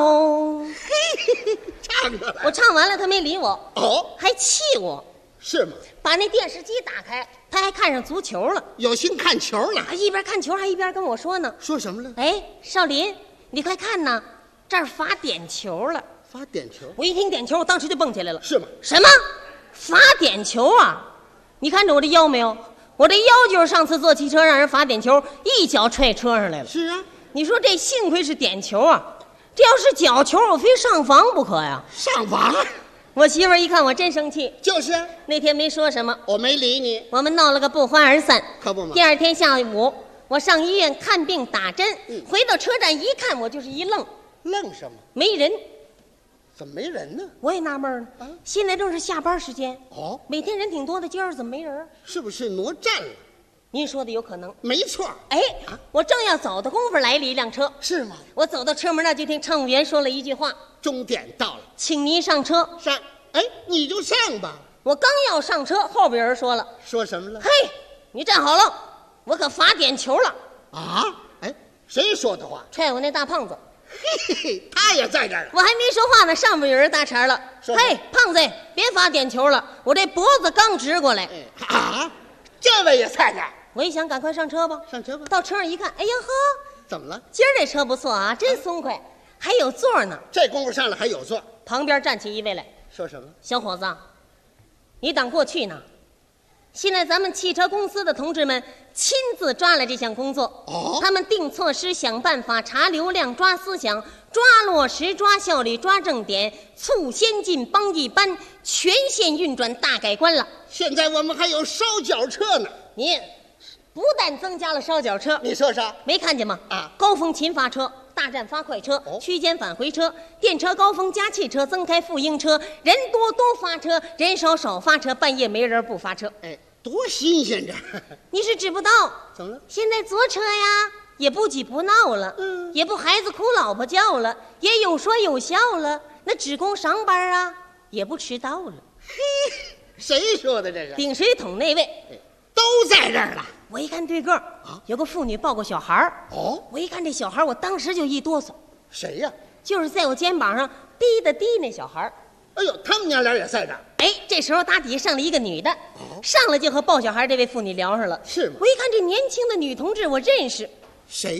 唱出来。 我唱完了，他没理我。 哦， 还气我。 是吗？ 把那电视机打开，他还看上足球了， 有心看球了。 一边看球还一边跟我说呢。 说什么了？ 哎，少林，你快看呐，这儿罚点球了。 罚点球？ 我一听点球，我当时就蹦起来了。 是吗？ 什么？罚点球啊？你看着我这腰没有？我这腰就是上次坐汽车让人罚点球，一脚踹车上来了。 是啊。 你说这幸亏是点球啊，这要是角球，我非上房不可呀。 上房？ 我媳妇儿一看我真生气， 就是那天没说什么， 我没理你， 我们闹了个不欢而散， 可不嘛。 第2天下午，我上医院看病打针，回到车站一看，我就是一愣。 愣什么？ 没人。 怎么没人呢？ 我也纳闷呢。现在正是下班时间， 哦， 每天人挺多的，今儿怎么没人？ 是不是挪站了？ 您说的有可能。 没错。 哎，我正要走的功夫，来了一辆车。 是吗？ 我走到车门那，就听乘务员说了一句话：“ 终点到了， 请您上车。” 上。哎，你就上吧。 我刚要上车，后边有人说了：“ 说什么了？” 嘿，你站好了，我可罚点球了。 啊？哎，谁说的话？ 踹我那大胖子。 嘿嘿，他也在这儿。 我还没说话呢，上边有人搭茬了：“嘿，胖子，别罚点球了，我这脖子刚直过来。” 啊，这位也在这儿。 我一想，赶快上车吧。 上车吧。 到车上一看，哎呀呵， 怎么了？ 今儿这车不错啊，真松快，还有座呢。 这功夫上来还有座。 旁边站起一位来。 说什么？ 小伙子，你当过去呢？现在咱们汽车公司的同志们亲自抓了这项工作。 哦， 他们定措施、想办法、查流量、抓思想、抓落实、抓效率、抓重点，促先进、帮一班，全线运转大改观了。 现在我们还有烧脚车呢。 你不但增加了烧脚车， 你说啥？ 没看见吗？ 啊， 高峰勤发车。大站发快车，区间返回车，电车高峰加汽车，增开复应车，人多多发车，人少少发车，半夜没人不发车。 哎，多新鲜这！ 你是知不道？ 怎么了？ 现在坐车呀，也不挤不闹了，也不孩子哭老婆叫了，也有说有笑了。那职工上班啊，也不迟到了。 嘿，谁说的这个？ 顶水桶那位， 都在这儿了。 我一看对个儿，有个妇女抱个小孩儿。 哦， 我一看这小孩，我当时就一哆嗦。 谁呀？ 就是在我肩膀上滴的滴那小孩。 哎呦，他们娘俩也在这儿。 哎，这时候打底下上了一个女的，上来就和抱小孩这位妇女聊上了。 是吗？ 我一看这年轻的女同志，我认识。 谁呀？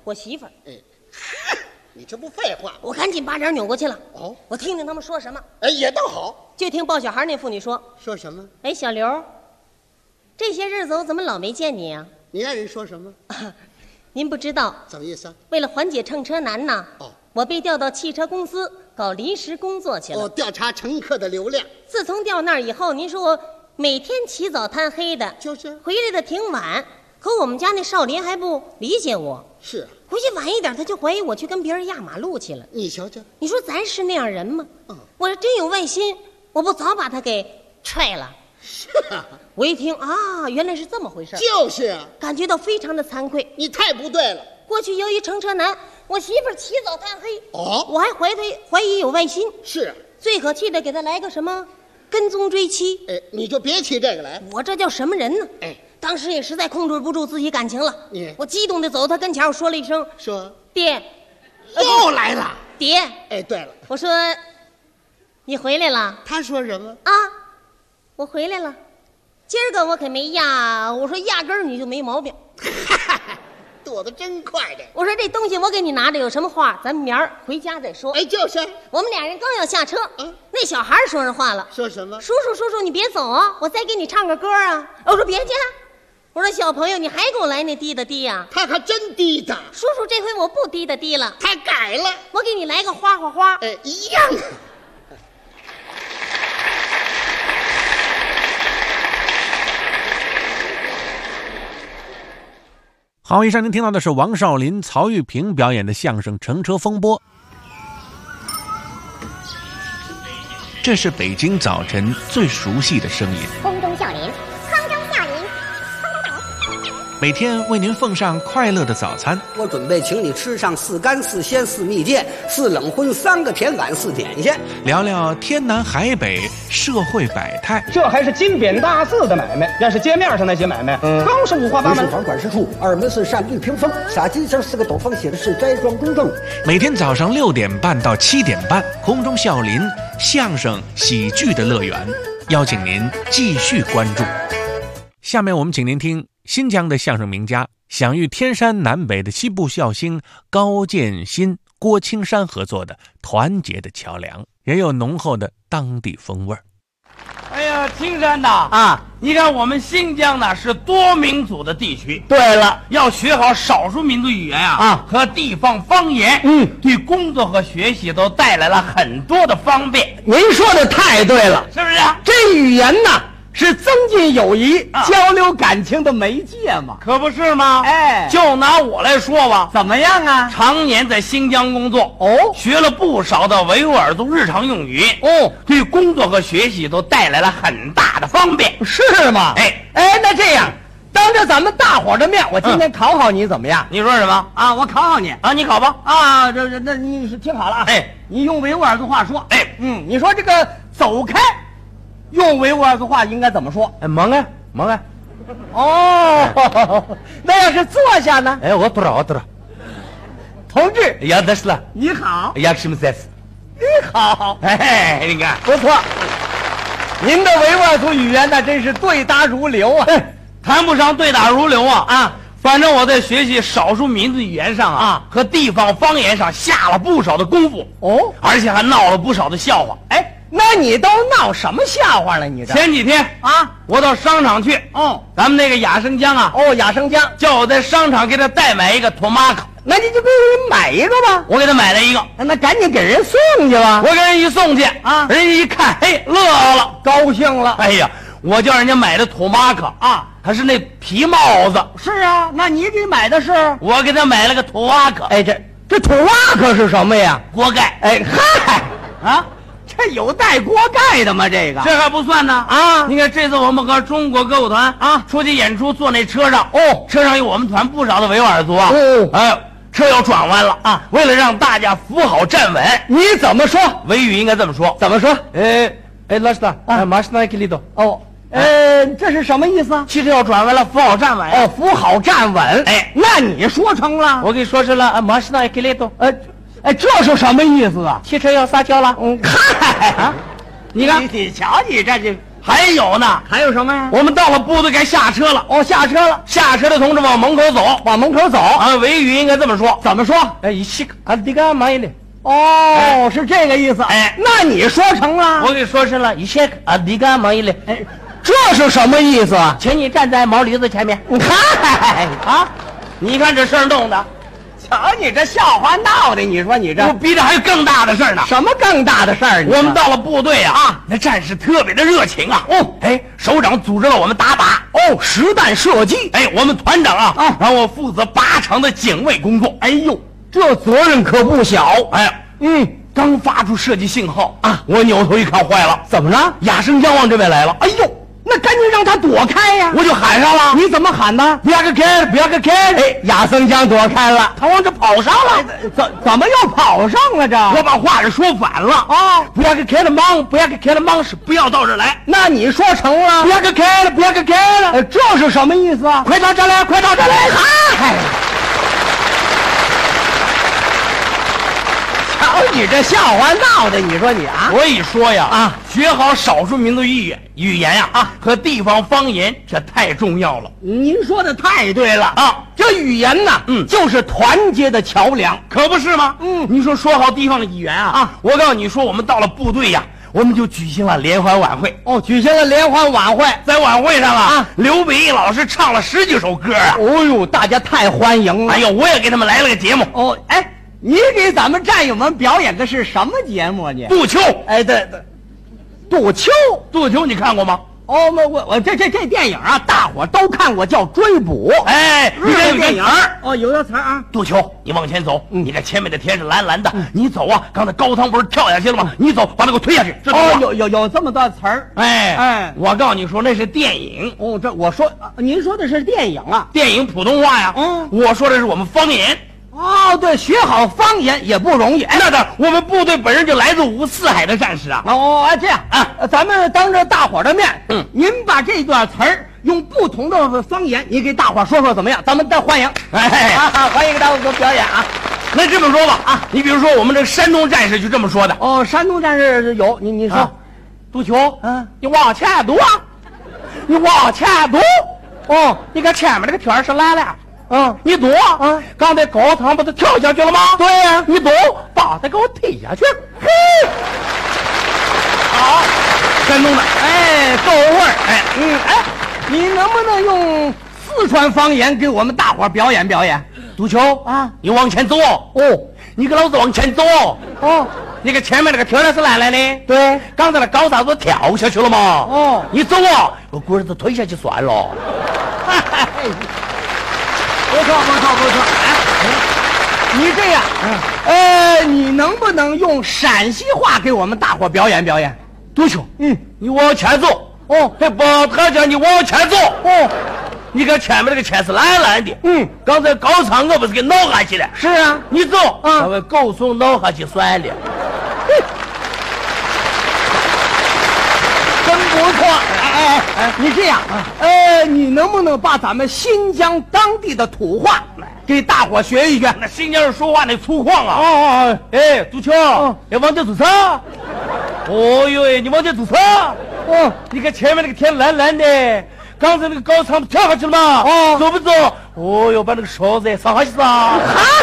我媳妇儿。 哎，你这不废话吗？ 我赶紧把脸扭过去了。 哦， 我听听他们说什么。 哎，也倒好。 就听抱小孩那妇女说什么？ 哎，小刘，这些日子我怎么老没见你啊？ 你爱人说什么？ 您不知道。 怎么意思啊？ 为了缓解乘车难呐，我被调到汽车公司搞临时工作去了。 调查乘客的流量。 自从调那儿以后，您说我每天起早贪黑的， 就是回来的挺晚。可我们家那少林还不理解我。 是， 回去晚一点，他就怀疑我去跟别人压马路去了。 你瞧瞧， 你说咱是那样人吗？我要真有外心，我不早把他给踹了。 是啊， 我一听啊，原来是这么回事。 就是啊， 感觉到非常的惭愧。 你太不对了。 过去由于乘车难，我媳妇儿起早贪黑，我还怀疑有外心。 是， 最可气的给他来个什么跟踪追妻。 哎，你就别提这个来。 我这叫什么人呢？ 哎， 当时也实在控制不住自己感情了。我激动的走到他跟前，我说了一声：“ 说爹。” 又来了， 爹。 哎，对了， 我说你回来了。 他说什么啊？我回来了，今儿个我可没压。我说压根儿你就没毛病。 躲得真快的。 我说这东西我给你拿着，有什么话咱们明儿回家再说。 哎，就是。 我们俩人刚要下车，那小孩说上话了， 说什么？ 叔叔，你别走啊，我再给你唱个歌啊。我说别介。我说小朋友，你还给我来那滴答滴呀？ 他可真滴答。 叔叔，这回我不滴答滴了， 他改了， 我给你来个花花花。 哎，一样。 好，以上您听到的是王少林、曹玉平表演的相声《乘车风波》。这是北京早晨最熟悉的声音， 空中笑林，空中笑林， 每天为您奉上快乐的早餐。 我准备请你吃上4干4鲜4蜜饯4冷荤3个甜碗4点心， 聊聊天南海北社会百态。 这还是金匾大字的买卖，要是街面上那些买卖，更是五花八门。 房管事处2门是善绿屏风，撒金星4个斗方，写的是斋庄公证。 每天早上6点半到7点半，空中笑林相声喜剧的乐园，邀请您继续关注。下面我们请您听新疆的相声名家享誉天山南北的西部笑星高建新、郭青山合作的《团结的桥梁》，也有浓厚的当地风味儿。 哎呀，青山呐啊！你看我们新疆呢是多民族的地区。对了，要学好少数民族语言和地方方言，对工作和学习都带来了很多的方便。 您说的太对了， 是不是啊？ 这语言呐是增进友谊、交流感情的媒介嘛， 可不是吗？ 哎， 就拿我来说吧， 怎么样啊？ 常年在新疆工作，学了不少的维吾尔族日常用语，对工作和学习都带来了很大的方便， 是吗？哎，那这样，当着咱们大伙儿的面，我今天考考你怎么样？ 你说什么啊？我考考你啊，你考吧啊！那你是听好了啊！你用维吾尔族话说，你说这个走开。用维吾尔族话应该怎么说？ 蒙啊，蒙啊！ 哦，那要是坐下呢？ 我知道。 同志， 要的是了。 你好， 要什么菜？ 你好， 你看不错。您的维吾尔族语言那真是对答如流啊！ 谈不上对答如流啊！反正我在学习少数民族语言上和地方方言上下了不少的功夫而且还闹了不少的笑话。 那你都闹什么笑话了？你这前几天我到商场去咱们那个雅生江雅生江叫我在商场给他代买一个托马卡， 那你就给人买一个吧。 我给他买了一个， 那赶紧给人送去吧。 我给人一送去人家一看，乐了， 高兴了。 哎呀，我叫人家买的托马卡它是那皮帽子。 是啊，那你给买的是？ 我给他买了个托瓦克。 这托瓦克是什么呀？ 锅盖。 这有带锅盖的吗？这个这还不算呢你看这次我们和中国歌舞团出去演出，坐那车上车上有我们团不少的维吾尔族车要转弯了为了让大家扶好站稳， 你怎么说？ 维语应该这么说。 怎么说？ 拉斯达马斯纳克里多这是什么意思？ 汽车要转弯了，扶好站稳。 扶好站稳。那你说成了？ 我给你说成了马斯纳克里多。 这是什么意思啊？ 汽车要撒娇了。 你看，你瞧你这就还有呢， 还有什么呀？ 我们到了部队该下车了。 哦，下车了， 下车的同志往门口走， 往门口走啊。维语应该这么说， 怎么说？ 哎，一起啊，这个买的。 哦，是这个意思。 哎， 那你说成了？ 我给你说成了，一些啊，这个买的。 哎，这是什么意思？ 请你站在毛驴子前面。 嗨啊，你看这事儿弄的。 瞧你这笑话闹的，你说你这我逼着还有更大的事儿呢。 什么更大的事儿？ 我们到了部队啊，那战士特别的热情啊。哎，首长组织了我们打靶。 实弹射击。 哎，我们团长啊，让我负责靶场的警卫工作。 哎呦，这责任可不小。 哎，刚发出射击信号啊，我扭头一看，坏了， 怎么了？ 亚生江往这边来了。 哎呦！那赶紧让他躲开呀！ 我就喊上了。 你怎么喊的？ 不要个开，不要个开！ 哎，亚生江躲开了， 他往这跑上了。 怎么又跑上了这？ 我把话是说反了啊！不要个开了忙，不要个开了忙是不要到这来。 那你说成了？ 不要个开了，不要个开了。 这是什么意思啊？ 快到这来，快到这来！ 嗨！瞧你这笑话闹的，你说你啊？ 所以说呀学好少数民族语言呀和地方方言，这太重要了。 您说的太对了啊！ 这语言呢，就是团结的桥梁， 可不是吗？你说好地方的语言我告诉你说，我们到了部队呀，我们就举行了联欢晚会。 举行了联欢晚会， 在晚会上刘北义老师唱了10几首歌啊！ 哦呦，大家太欢迎了！ 哎呦，我也给他们来了个节目。 哎。你给咱们战友们表演的是什么节目啊？你杜秋， 哎，对，杜秋， 你看过吗？ 我这电影啊，大伙都看过，叫《追捕》。 哎， 日本电影有个词儿啊。杜秋，你往前走，你看前面的天是蓝蓝的，你走啊。刚才高仓不是跳下去了吗？你走，把他给我推下去。 有这么多词儿。 哎，我告诉你说，那是电影。 这我说，您说的是电影啊？ 电影普通话呀。我说的是我们方言。 对，学好方言也不容易。 那的，我们部队本身就来自5、4海的战士啊。 这样啊，咱们当着大伙的面，您把这段词儿用不同的方言，你给大伙说说怎么样？咱们再欢迎，欢迎给大伙做表演啊。 那这么说吧你比如说我们这个山东战士就这么说的。 山东战士有，你说， 杜秋，你往前读啊，你往前读。你看前面那个天是蓝了。你读刚才高仓不是跳下去了吗？ 对呀， 你读把他给我推下去。嘿，好，山东的， 够味儿。你能不能用四川方言给我们大伙表演表演？ 杜秋你往前走你给老子往前走你看前面那个天是蓝蓝的， 对， 刚才那高仓不是跳下去了吗？你走我棍子推下去算了。 不错。你这样，你能不能用陕西话给我们大伙表演表演？ 杜秋，你往前走。还不他叫你往前走。你看前面那个天是蓝蓝的。刚才高仓我不是给挠下去了？ 是啊， 你走，把我狗送挠下去算了。 真不错。你这样你能不能把咱们新疆当地的土话给大伙学一学？ 那新疆人说话那粗犷啊！杜秋，要往这走车。你往这走车。你看前面那个天蓝蓝的，刚才那个高仓跳下去了吗？走不走？把那个勺子上下去了。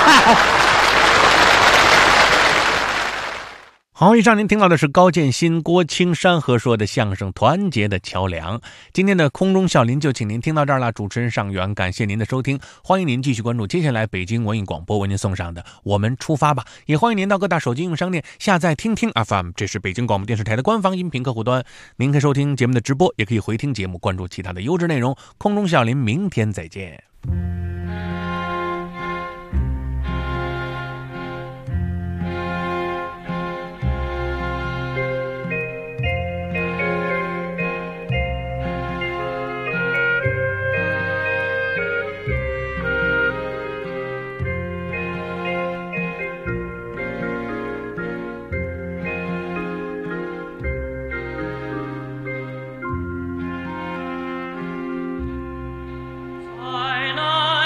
好，以上您听到的是高建新、郭青山合说的相声《团结的桥梁》。今天的空中笑林就请您听到这儿了，主持人尚元，感谢您的收听，欢迎您继续关注接下来北京文艺广播为您送上的《我们出发吧》，也欢迎您到各大手机应用商店下载听听 FM， 这是北京广播电视台的官方音频客户端，您可以收听节目的直播，也可以回听节目，关注其他的优质内容。空中笑林，明天再见。 在那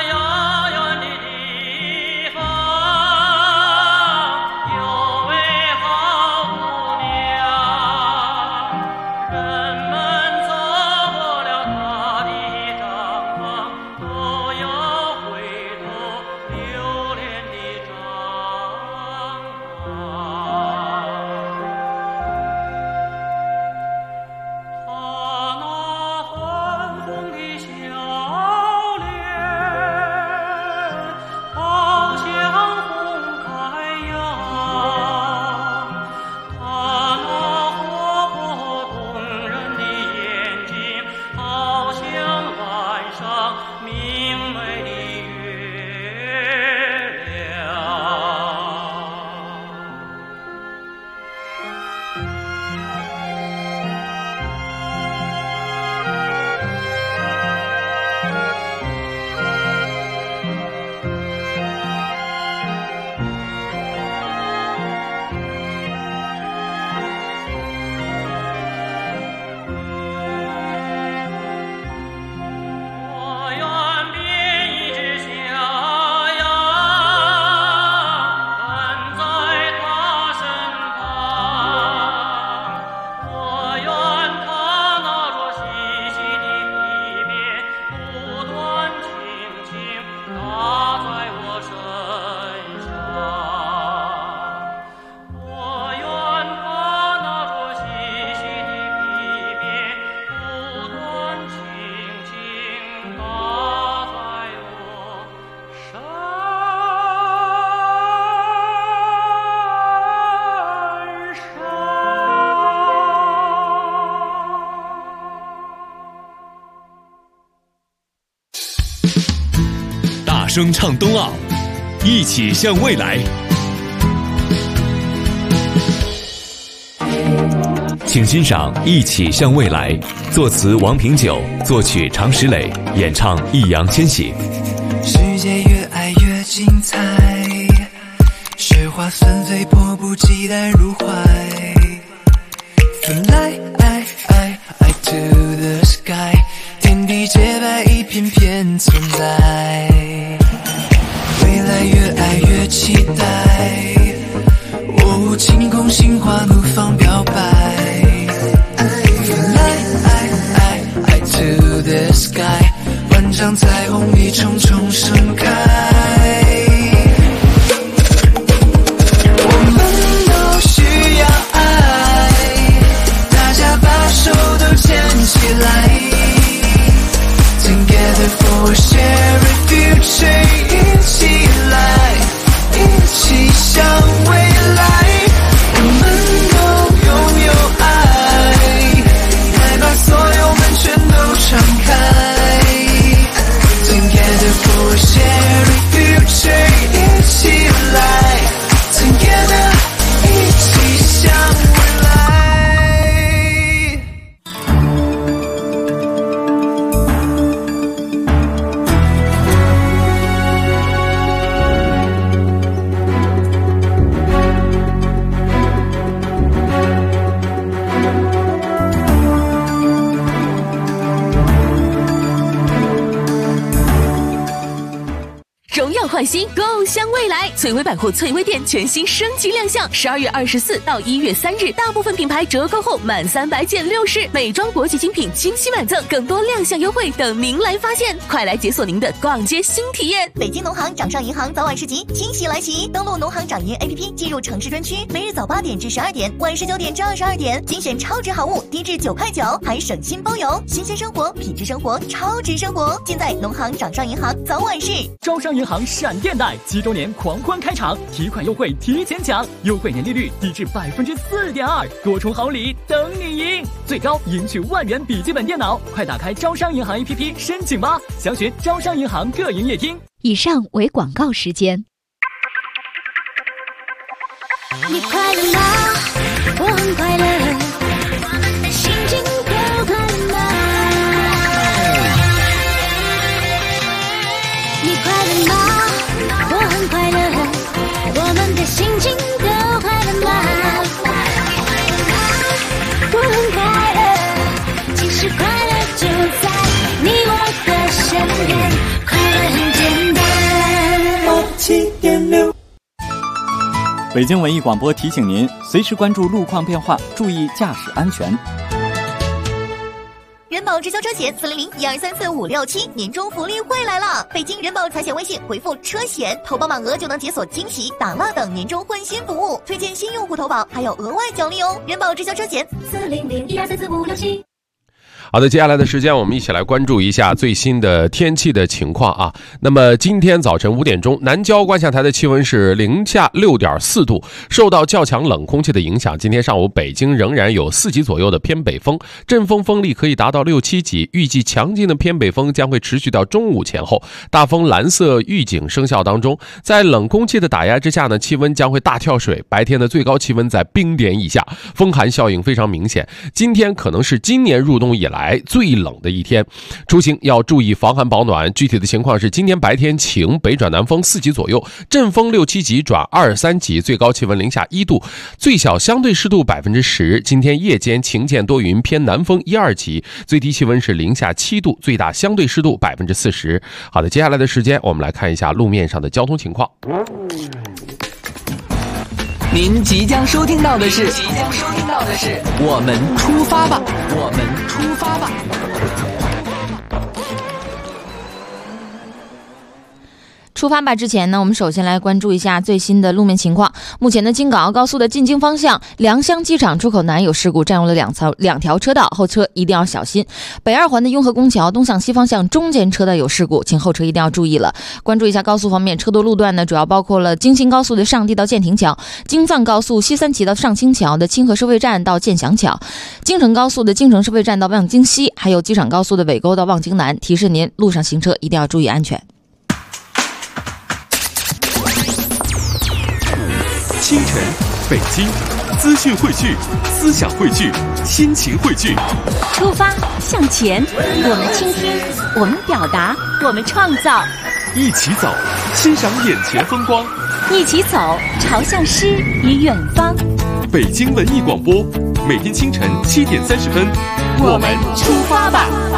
声唱冬奥，一起向未来。请欣赏《一起向未来》，作词王平久，作曲常石磊，演唱易烊千玺。 世界越爱越精彩，雪花纷飞，迫不及待入怀。Fly to the sky， 天地洁白，一片片存在。未来越爱越期待，晴空心花怒放表白。Fly to the sky， 万丈彩虹一重重盛开。我们都需要爱，大家把手都牵起来。Together for a shared future， 一起来，一起向未来。我们都拥有爱，来把所有门全都敞开。Together for a shared future， 一起来 Together， 一起向未来。 荣耀焕新，共向未来！翠微百货翠微店全新升级亮相，12月24到1月3日，大部分品牌折扣后满300减60%，美妆国际精品惊喜满赠，更多亮相优惠等您来发现！快来解锁您的逛街新体验！ 北京农行掌上银行早晚市集惊喜来袭，登录农行掌银 APP 进入城市专区，每日早8点至12点，晚19点至22点，精选超值好物，低至9块9，还省心包邮，新鲜生活，品质生活，超值生活，尽在农行掌上银行早晚市。 招商银行闪电贷7周年狂欢开场，提款优惠提前抢，优惠年利率低至4.2%，多重好礼等你赢，最高赢取1万元笔记本电脑，快打开招商银行 APP 申请吧，详询招商银行各营业厅。 以上为广告时间。 你快乐吗？我很快乐，我们的心情都快乐吗？你快乐吗？我很快乐，我们的心情都快乐吗？我很快乐，其实快乐就在你我的身边，快乐很简单。 北京文艺广播提醒您，随时关注路况变化，注意驾驶安全。 人保直销车险400-1234-567年终福利会来了！北京人保财险微信回复车险，投保满额就能解锁惊喜、打蜡等年终换新服务，推荐新用户投保还有额外奖励哦！人保直销车险400-1234-567。 好的，接下来的时间我们一起来关注一下最新的天气的情况啊。那么今天早晨5点钟，南郊观象台的气温是零下6.4度，受到较强冷空气的影响，今天上午北京仍然有4级左右的偏北风，阵风风力可以达到6、7级，预计强劲的偏北风将会持续到中午前后，大风蓝色预警生效当中。在冷空气的打压之下呢，气温将会大跳水，白天的最高气温在冰点以下，风寒效应非常明显。今天可能是今年入冬以来最冷的一天，出行要注意防寒保暖。具体的情况是，今天白天晴，北转南风4级左右，阵风6、7级转2、3级，最高气温零下1度，最小相对湿度10%。今天夜间晴见多云，偏南风1、2级，最低气温是零下7度，最大相对湿度40%。好的，接下来的时间我们来看一下路面上的交通情况。 您即将收听到的是我们出发吧，我们出发吧。 出发吧之前呢，我们首先来关注一下最新的路面情况。目前的京港澳高速的进京方向，良乡机场出口南有事故，占用了两条车道，后车一定要小心。北二环的雍和宫桥东向西方向中间车道有事故，请后车一定要注意了。关注一下高速方面，车多路段呢，主要包括了京新高速的上地到建亭桥，京藏高速西三旗到上清桥的清河收费站到建祥桥，京承高速的京承收费站到望京西，还有机场高速的尾沟到望京南。提示您路上行车一定要注意安全。 清晨，北京，资讯汇聚，思想汇聚，心情汇聚。 出发向前，我们倾听，我们表达，我们创造。 一起走，欣赏眼前风光。 一起走，朝向诗与远方。 北京文艺广播，每天清晨7点30分，我们出发吧。